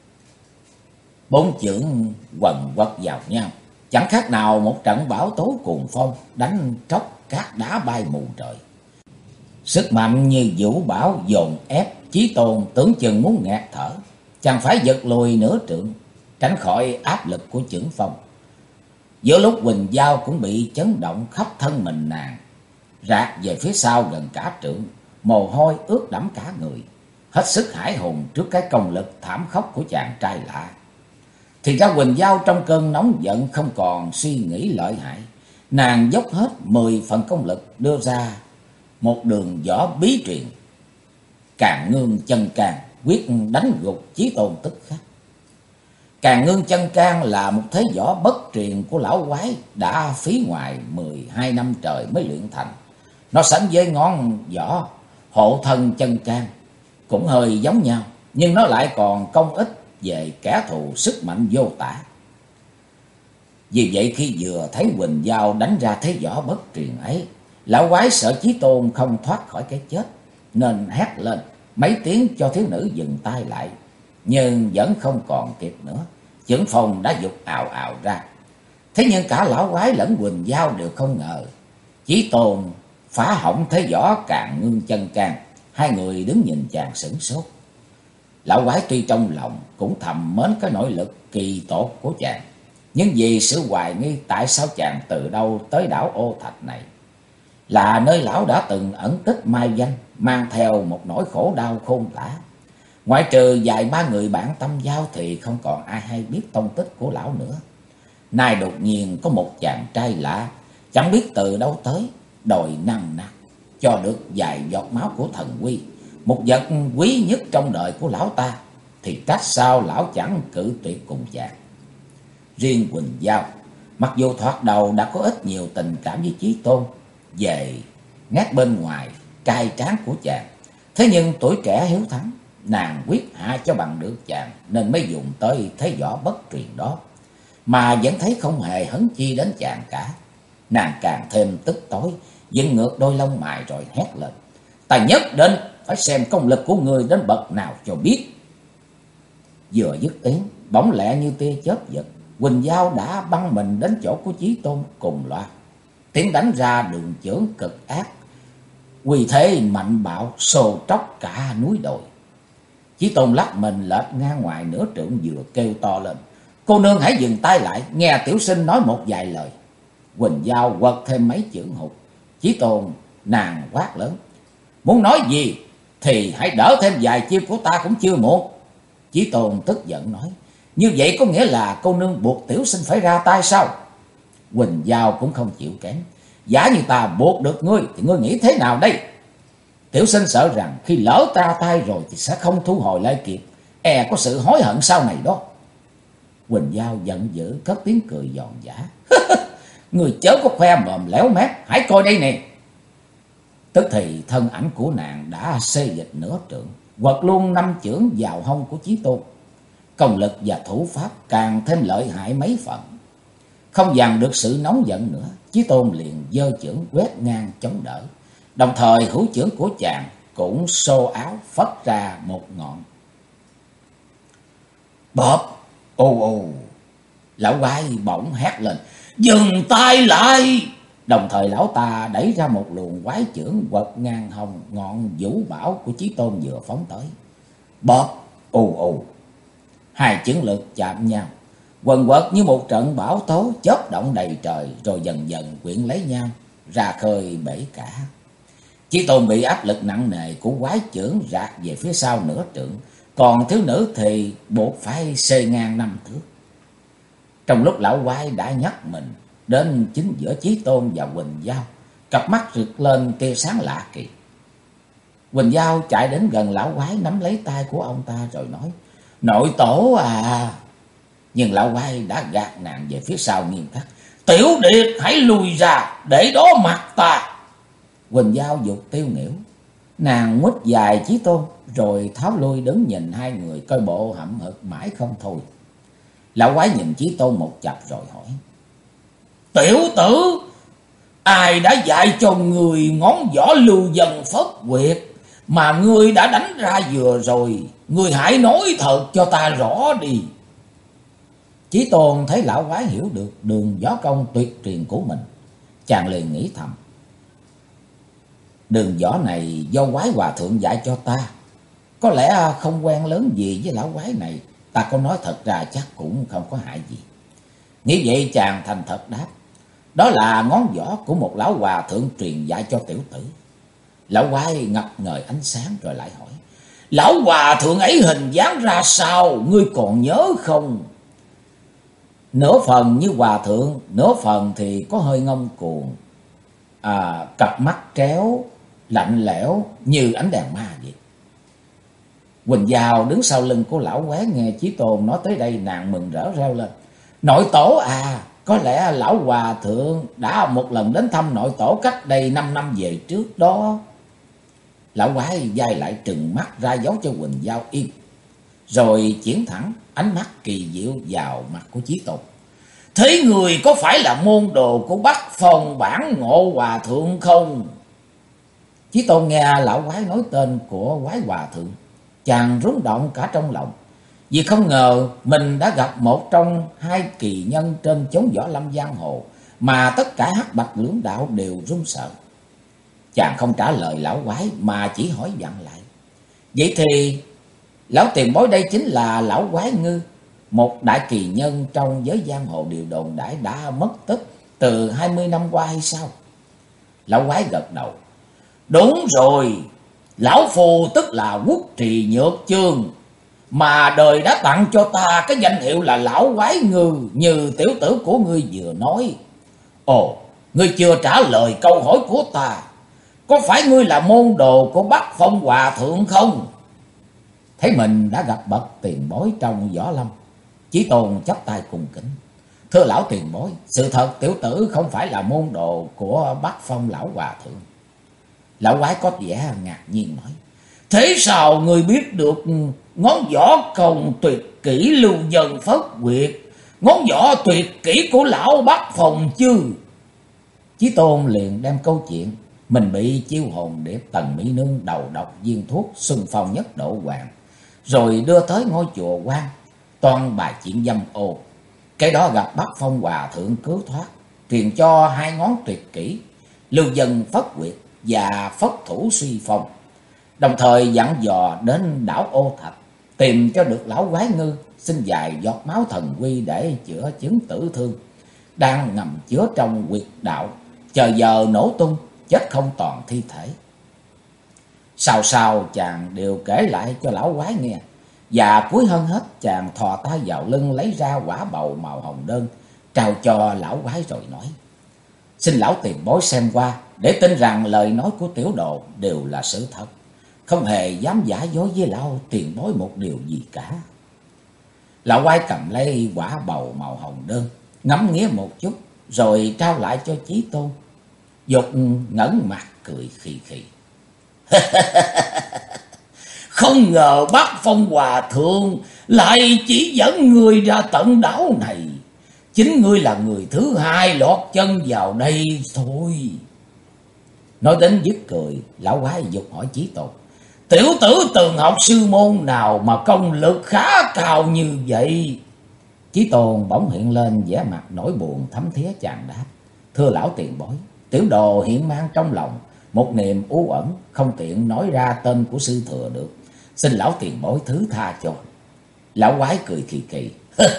4 chưởng quần quật vào nhau, chẳng khác nào một trận bão tố cuồng phong đánh tróc cát đá bay mù trời. Sức mạnh như vũ bão dồn ép, Chí Tôn tưởng chừng muốn nghẹt thở. Chàng phải giật lùi nửa trượng, tránh khỏi áp lực của chưởng phong. Giữa lúc Quỳnh Giao cũng bị chấn động khắp thân mình, nàng rạc về phía sau gần cả trượng, mồ hôi ướt đẫm cả người, hết sức hãi hùng trước cái công lực thảm khốc của chàng trai lạ. Thì ra Quỳnh Giao trong cơn nóng giận không còn suy nghĩ lợi hại, nàng dốc hết 10 phần công lực đưa ra một đường võ bí truyền Càn Ngương Chân Can, quyết đánh gục Chí Tôn tức khắc. Càn Ngương Chân Can là một thế võ bất truyền của lão quái, đã phí ngoài 12 năm trời mới luyện thành. Nó sánh với ngón võ Hộ Thân Chân Can cũng hơi giống nhau, nhưng nó lại còn công ích về kẻ thù sức mạnh vô tả. Vì vậy khi vừa thấy Quỳnh Giao đánh ra thế võ bất truyền ấy, lão quái sợ Chí Tôn không thoát khỏi cái chết, nên hét lên mấy tiếng cho thiếu nữ dừng tay lại. Nhưng vẫn không còn kịp nữa, chưởng phong đã giục ào ào ra. Thế nhưng cả lão quái lẫn Quỳnh Giao đều không ngờ Chí Tôn phá hỏng thế võ Càn Ngương Chân Can. 2 người đứng nhìn chàng sửng sốt. Lão quái tuy trong lòng cũng thầm mến cái nội lực kỳ tột của chàng, nhưng vì sự hoài nghi tại sao chàng từ đâu tới đảo Ô Thạch này, là nơi lão đã từng ẩn tích mai danh, mang theo một nỗi khổ đau khôn tả. Ngoại trừ vài 3 người bạn tâm giao thì không còn ai hay biết tông tích của lão nữa. Nay đột nhiên có một chàng trai lạ, chẳng biết từ đâu tới, đòi nằng nặc cho được vài giọt máu của thần quy, một vật quý nhất trong đời của lão ta, thì trách sao lão chẳng cự tuyệt cùng chàng. Riêng Quỳnh Giao, mặc dù thoạt đầu đã có ít nhiều tình cảm với Chí Tôn về nét bên ngoài trai tráng của chàng, thế nhưng tuổi trẻ hiếu thắng, nàng quyết hạ cho bằng được chàng, nên mới dùng tới thế võ bất truyền đó, mà vẫn thấy không hề hấn chi đến chàng cả. Nàng càng thêm tức tối, dựng ngược đôi lông mày rồi hét lên: "Ta nhất định phải xem công lực của người đến bậc nào cho biết." Vừa dứt tiếng, bỗng lẹ như tia chớp giật, Quỳnh Giao đã băng mình đến chỗ của Chí Tôn cùng loạt. Tiếng đánh ra đường chưởng cực ác, uy thế mạnh bạo xô tróc cả núi đồi. Chí Tôn lắc mình lệch ngang ngoài nửa trượng, vừa kêu to lên: "Cô nương hãy dừng tay lại, nghe tiểu sinh nói một vài lời." Quỳnh Giao quật thêm mấy chưởng hụt. Chí Tôn nàng quát lớn: "Muốn nói gì thì hãy đỡ thêm vài chiêu của ta cũng chưa muộn." Chí Tôn tức giận nói: "Như vậy có nghĩa là cô nương buộc tiểu sinh phải ra tay sao?" Quỳnh Giao cũng không chịu kém: "Giả như ta buộc được ngươi thì ngươi nghĩ thế nào đây? Tiểu sinh sợ rằng khi lỡ ra tay rồi thì sẽ không thu hồi lại kịp, e có sự hối hận sau này đó." Quỳnh Giao giận dữ cất tiếng cười giòn giã: "Người chớ có khoe mồm léo mép, hãy coi đây nè." Tức thì thân ảnh của nàng đã xê dịch nửa trượng, quật luôn 5 chưởng vào hông của Chí Tôn. Công lực và thủ pháp càng thêm lợi hại mấy phần. Không dằn được sự nóng giận nữa, Chí Tôn liền giơ chưởng quét ngang chống đỡ, đồng thời hữu chưởng của chàng cũng xô áo phất ra một ngọn. Bóp! Ồ ồ! Lão quái bỗng hét lên: "Dừng tay lại!" Đồng thời lão ta đẩy ra một luồng quái chưởng quật ngang hông ngọn vũ bảo của Chí Tôn vừa phóng tới. Bóp! Ồ ồ! Hai chưởng lực chạm nhau, quần quật như một trận bão tố chớp động đầy trời, rồi dần dần quyện lấy nhau ra khơi bể cả. Chí Tôn bị áp lực nặng nề của quái chưởng rạc về phía sau nửa trượng, còn thiếu nữ thì buộc phải xê ngang 5 thước. Trong lúc lão quái đã nhấc mình đến chính giữa Chí Tôn và Quỳnh Giao, cặp mắt rực lên tia sáng lạ kỳ. Quỳnh Giao chạy đến gần lão quái, nắm lấy tay của ông ta rồi nói: "Nội tổ à!" Nhưng lão quái đã gạt nàng về phía sau nghiêm khắc: "Tiểu điệt hãy lùi ra, để đó mặt ta." Quỳnh Giao dục tiêu nghỉu, nàng nguýt dài Chí Tôn rồi tháo lui đứng nhìn hai người coi bộ hậm hực mãi không thôi. Lão quái nhìn Chí Tôn một chập rồi hỏi: "Tiểu tử, ai đã dạy cho người ngón võ lưu dân phất quyệt mà ngươi đã đánh ra vừa rồi? Ngươi hãy nói thật cho ta rõ đi." Chí Tôn thấy lão quái hiểu được đường võ công tuyệt truyền của mình, chàng liền nghĩ thầm: đường võ này do quái hòa thượng dạy cho ta, có lẽ không quen lớn gì với lão quái này, ta có nói thật ra chắc cũng không có hại gì. Nghĩ vậy chàng thành thật đáp: "Đó là ngón võ của một lão hòa thượng truyền dạy cho tiểu tử." Lão quái ngập ngời ánh sáng rồi lại hỏi: "Lão hòa thượng ấy hình dáng ra sao, ngươi còn nhớ không?" "Nửa phần như hòa thượng, nửa phần thì có hơi ngông cuồng, cặp mắt tréo, lạnh lẽo như ánh đèn ma vậy." Quỳnh Giao đứng sau lưng của lão quái nghe Chí Tôn nói tới đây, nàng mừng rỡ reo lên: "Nội tổ à, có lẽ lão hòa thượng đã một lần đến thăm nội tổ cách đây 5 năm về trước đó." Lão quái giai lại trừng mắt ra dấu cho Quỳnh Giao yên, rồi chuyển thẳng ánh mắt kỳ diệu vào mặt của Chí Tôn: "Thế người có phải là môn đồ của Bắc Phong Bản Ngộ hòa thượng không?" Chí Tôn nghe lão quái nói tên của quái hòa thượng, chàng rúng động cả trong lòng, vì không ngờ mình đã gặp một trong hai kỳ nhân trên chốn võ lâm giang hồ mà tất cả Hắc Bạch lưỡng đạo đều run sợ. Chàng không trả lời lão quái mà chỉ hỏi dặn lại: "Vậy thì lão tiền bối đây chính là lão quái ngư, một đại kỳ nhân trong giới giang hồ điều đồn đãi đã mất tích từ 20 năm qua hay sao?" Lão quái gật đầu: "Đúng rồi, lão phù tức là Quốc Trì Nhược Chương, mà đời đã tặng cho ta cái danh hiệu là lão quái ngư như tiểu tử của ngươi vừa nói. Ồ, ngươi chưa trả lời câu hỏi của ta. có phải ngươi là môn đồ của Bắc Phong Hòa Thượng không? Thấy mình đã gặp bậc tiền bối trong võ lâm, Chí Tôn chắp tay cung kính. Thưa lão tiền bối, sự thật tiểu tử không phải là môn đồ của Bắc Phong lão Hòa Thượng. Lão quái có vẻ ngạc nhiên nói: thế sao người biết được ngón võ công tuyệt kỹ Lưu Dân Phất Quyệt, ngón võ tuyệt kỹ của lão Bắc Phong chứ? Chí Tôn liền đem câu chuyện mình bị chiêu hồn điệp Tần Mỹ Nương đầu độc viên thuốc xung phong nhất độ hoàng, rồi đưa tới ngôi chùa quan, toàn bài chuyện dâm ô. Cái đó gặp Bắc Phong Hòa Thượng cứu thoát, truyền cho hai ngón tuyệt kỹ Lưu Dân Phất Quyệt và Phất Thủ Suy Phong, đồng thời dặn dò đến đảo Ô Thạch tìm cho được lão quái ngư, xin vài giọt máu thần quy để chữa chứng tử thương đang ngầm chứa trong huyệt đạo, chờ giờ nổ tung chết không toàn thi thể. Sao chàng đều kể lại cho lão quái nghe, và cuối hơn hết chàng thò tay vào lưng lấy ra quả bầu màu hồng đơn, trao cho lão quái rồi nói: xin lão tiền bối xem qua để tin rằng lời nói của tiểu đồ đều là sự thật, không hề dám giả dối với lão tiền bối một điều gì cả. Lão quái cầm lấy quả bầu màu hồng đơn, ngắm nghía một chút, rồi trao lại cho Chí Tôn. Dục ngẩng mặt cười khì khì. Không ngờ Bắc Phong Hòa Thượng lại chỉ dẫn người ra tận đảo này. Chính ngươi là người thứ hai lọt chân vào đây thôi. Nói đến dứt cười, lão quái dục hỏi Chí Tôn: tiểu tử từng học sư môn nào mà công lực khá cao như vậy? Chí Tôn bỗng hiện lên vẻ mặt nỗi buồn thấm thía, chàng đáp: thưa lão tiền bối, tiểu đồ hiện mang trong lòng một niềm u ẩn, không tiện nói ra tên của sư thừa được, xin lão tiền bối thứ tha cho. Lão quái cười kỳ kỳ.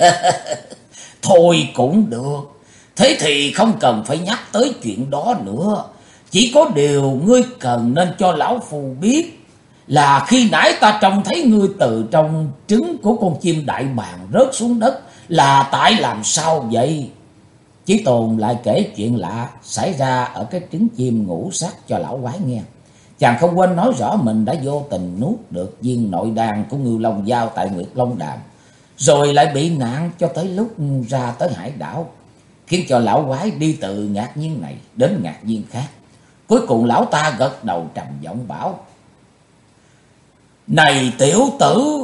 Thôi cũng được, thế thì không cần phải nhắc tới chuyện đó nữa. Chỉ có điều ngươi cần nên cho lão phù biết là khi nãy ta trông thấy ngươi từ trong trứng của con chim đại bàng rớt xuống đất là tại làm sao vậy? Chí Tôn lại kể chuyện lạ xảy ra ở cái trứng chim ngũ sắc cho lão quái nghe. Chàng không quên nói rõ mình đã vô tình nuốt được viên nội đan của Ngưu Long Giao tại Nguyệt Long Đàm, rồi lại bị nạn cho tới lúc ra tới hải đảo, khiến cho lão quái đi từ ngạc nhiên này đến ngạc nhiên khác. Cuối cùng lão ta gật đầu trầm giọng bảo: này tiểu tử,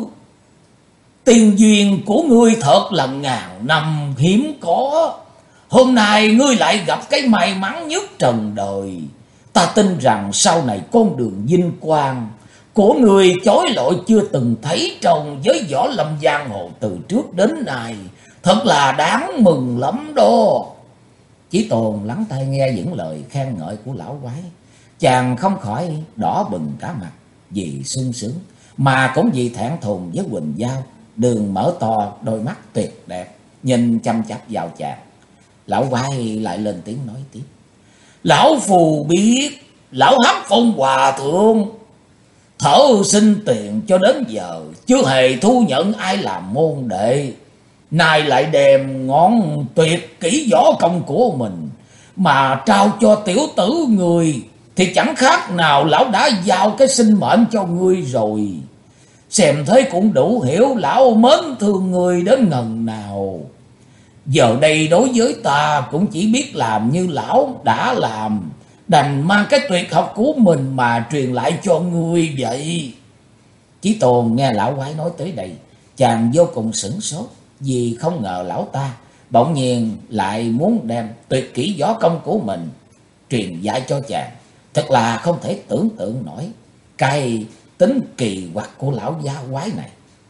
tiền duyên của ngươi thật là ngàn năm hiếm có. Hôm nay ngươi lại gặp cái may mắn nhất trần đời. Ta tin rằng sau này con đường vinh quang của người chói lọi chưa từng thấy trong giới võ lâm giang hồ từ trước đến nay, thật là đáng mừng lắm đó. Chí Tôn lắng tai nghe những lời khen ngợi của lão quái, chàng không khỏi đỏ bừng cả mặt, vì sung sướng mà cũng vì thẹn thùng với Quỳnh Giao, đường mở to đôi mắt tuyệt đẹp nhìn chăm chăm vào chàng. Lão quái lại lên tiếng nói tiếp: lão phù biết lão Hắc Phong Hòa Thượng thở sinh tiền cho đến giờ chưa hề thu nhận ai làm môn đệ, nay lại đem ngón tuyệt kỹ võ công của mình mà trao cho tiểu tử người, thì chẳng khác nào lão đã giao cái sinh mệnh cho ngươi rồi. Xem thế cũng đủ hiểu lão mến thương người đến ngần nào. Giờ đây đối với ta cũng chỉ biết làm như lão đã làm, đành mang cái tuyệt học của mình mà truyền lại cho ngươi vậy. Chí Tôn nghe lão quái nói tới đây, chàng vô cùng sửng sốt, vì không ngờ lão ta bỗng nhiên lại muốn đem tuyệt kỹ võ công của mình truyền dạy cho chàng. Thật là không thể tưởng tượng nổi cái tính kỳ quặc của lão gia quái này.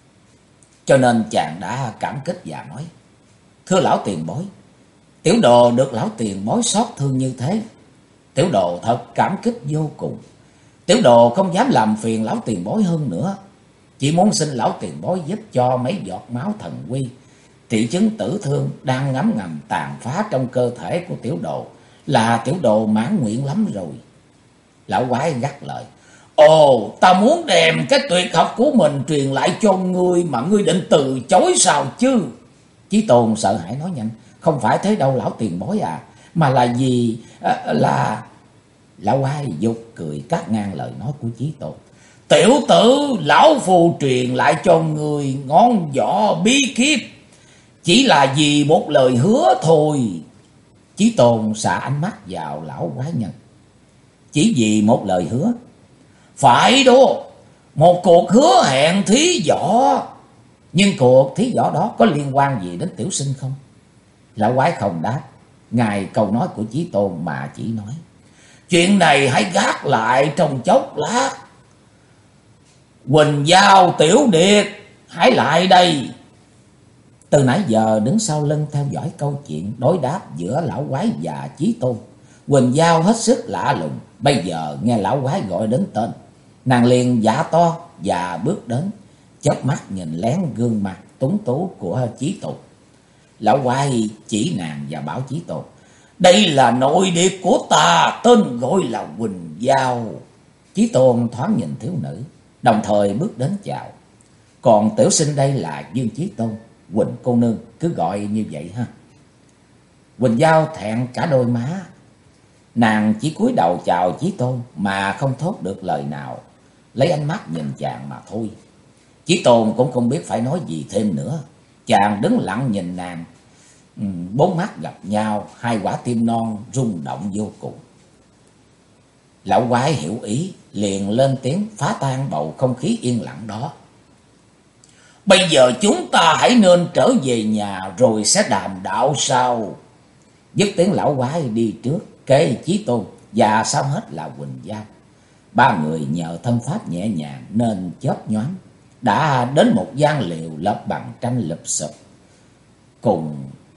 Cho nên chàng đã cảm kích và nói: thưa lão tiền bối, tiểu đồ được lão tiền bối xót thương như thế, tiểu đồ thật cảm kích vô cùng. Tiểu đồ không dám làm phiền lão tiền bối hơn nữa, chỉ muốn xin lão tiền bối giúp cho mấy giọt máu thần quy trị chứng tử thương đang ngấm ngầm tàn phá trong cơ thể của tiểu đồ, là tiểu đồ mãn nguyện lắm rồi. Lão quái gắt lời: ồ, ta muốn đem cái tuyệt học của mình truyền lại cho ngươi mà ngươi định từ chối sao chứ? Chí Tôn sợ hãi nói nhanh: không phải thế đâu lão tiền bối à, mà là vì Lão quái dục cười cắt ngang lời nói của Chí Tôn. Tiểu tử, lão phù truyền lại cho người ngón võ bí kíp, chỉ là vì một lời hứa thôi. Chí Tôn xạ ánh mắt vào lão quái nhân. Chỉ vì một lời hứa? Phải đó, một cuộc hứa hẹn thí võ. Nhưng cuộc thí võ đó có liên quan gì đến tiểu sinh không? Lão quái không đáp, ngài câu nói của Chí Tôn mà chỉ nói. Chuyện này hãy gác lại trong chốc lát. Quỳnh Giao, Tiểu Điệt, hãy lại đây. Từ nãy giờ đứng sau lưng theo dõi câu chuyện đối đáp giữa lão quái và Chí Tôn, Quỳnh Giao hết sức lạ lùng. Bây giờ nghe lão quái gọi đến tên, nàng liền giả to và bước đến, chớp mắt nhìn lén gương mặt tuấn tú của Chí Tôn. Lão quái chỉ nàng và bảo Chí Tôn. Đây là nội điệp của ta, tên gọi là Quỳnh Giao. Chí Tôn thoáng nhìn thiếu nữ, đồng thời bước đến chào. Còn tiểu sinh đây là Dương Chí Tôn, Quỳnh cô nương, cứ gọi như vậy ha. Quỳnh Giao thẹn cả đôi má, nàng chỉ cúi đầu chào Chí Tôn mà không thốt được lời nào, lấy ánh mắt nhìn chàng mà thôi. Chí Tôn cũng không biết phải nói gì thêm nữa. Chàng đứng lặng nhìn nàng, bốn mắt gặp nhau, hai quả tim non rung động vô cùng. Lão quái hiểu ý, liền lên tiếng phá tan bầu không khí yên lặng đó. Bây giờ chúng ta hãy nên trở về nhà rồi sẽ đàm đạo sau. Dứt tiếng lão quái đi trước, kế Chí Tôn và sau hết là Quỳnh Giao. Ba người nhờ thân pháp nhẹ nhàng nên chớp nhoáng đã đến một gian liều lợp bằng tranh lụp xụp, cùng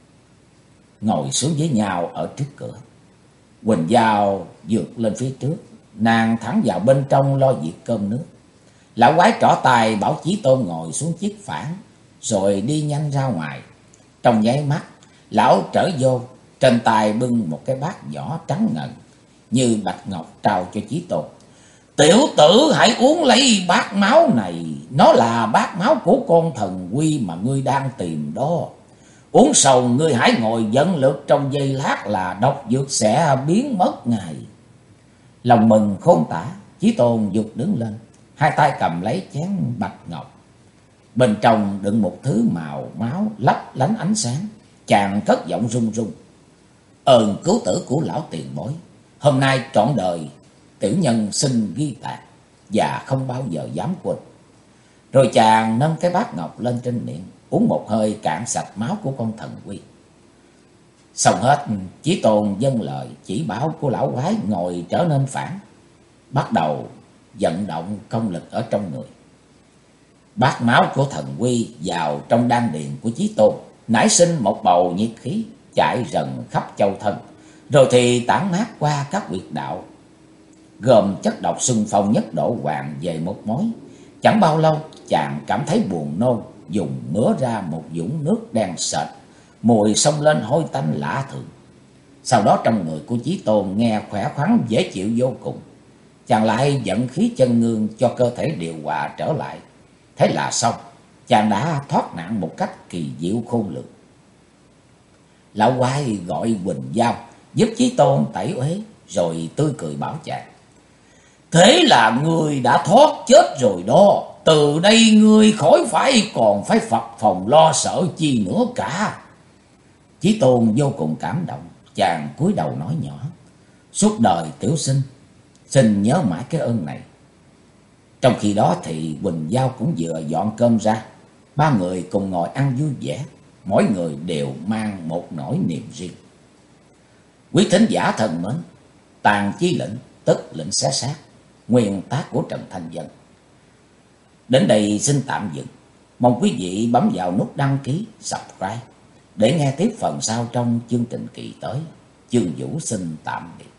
ngồi xuống với nhau ở trước cửa. Quỳnh Giao vượt lên phía trước, nàng thẳng vào bên trong lo việc cơm nước. Lão quái trỏ tay bảo Chí Tôn ngồi xuống chiếc phản, rồi đi nhanh ra ngoài. Trong nháy mắt, lão trở vô, trên tay bưng một cái bát nhỏ trắng ngần như bạch ngọc trao cho Chí Tôn. Tiểu tử, hãy uống lấy bát máu này, nó là bát máu của con thần quy mà ngươi đang tìm đó. Uống xong ngươi hãy ngồi dẫn lực, trong giây lát là độc dược sẽ biến mất ngay. Lòng mừng khôn tả, Chí Tôn giục đứng lên, hai tay cầm lấy chén bạch ngọc. Bên trong đựng một thứ màu máu lấp lánh ánh sáng. Chàng cất giọng run run. Ơn cứu tử của lão tiền bối, hôm nay trọn đời tiểu nhân xin ghi tạc và không bao giờ dám quên. Rồi chàng nâng cái bát ngọc lên trên miệng, uống một hơi cạn sạch máu của con thần quy. Xong hết, Chí Tôn dâng lời chỉ bảo của lão quái ngồi trở nên phản, bắt đầu vận động công lực ở trong người. Bát máu của thần quy vào trong đan điền của Chí Tôn, nảy sinh một bầu nhiệt khí chạy rần khắp châu thân, rồi thì tản mát qua các huyệt đạo, gồm chất độc xung phong nhất độ hoàn về một mối. Chẳng bao lâu, chàng cảm thấy buồn nôn, dùng mứa ra một vũng nước đen sệt, mùi xông lên hôi tanh lạ thường. Sau đó trong người của Chí Tôn nghe khỏe khoắn dễ chịu vô cùng. Chàng lại vận khí chân ngương cho cơ thể điều hòa trở lại. Thế là xong, chàng đã thoát nạn một cách kỳ diệu khôn lường. Lão quái gọi Quỳnh Giao giúp Chí Tôn tẩy uế, rồi tươi cười bảo chàng. Thế là ngươi đã thoát chết rồi đó. Từ đây ngươi khỏi phải còn phải phập phòng lo sợ chi nữa cả. Chí Tôn vô cùng cảm động, chàng cúi đầu nói nhỏ. Suốt đời tiểu sinh xin nhớ mãi cái ơn này. Trong khi đó thì Quỳnh Giao cũng vừa dọn cơm ra. Ba người cùng ngồi ăn vui vẻ, mỗi người đều mang một nỗi niềm riêng. Quý thính giả thân mến, Tàn Chi Lệnh tức lệnh xé xác, nguyên tác của Trần Thanh Vân đến đây xin tạm dừng. Mong quý vị bấm vào nút đăng ký, subscribe để nghe tiếp phần sau trong chương trình kỳ tới. Chương Vũ xin tạm biệt.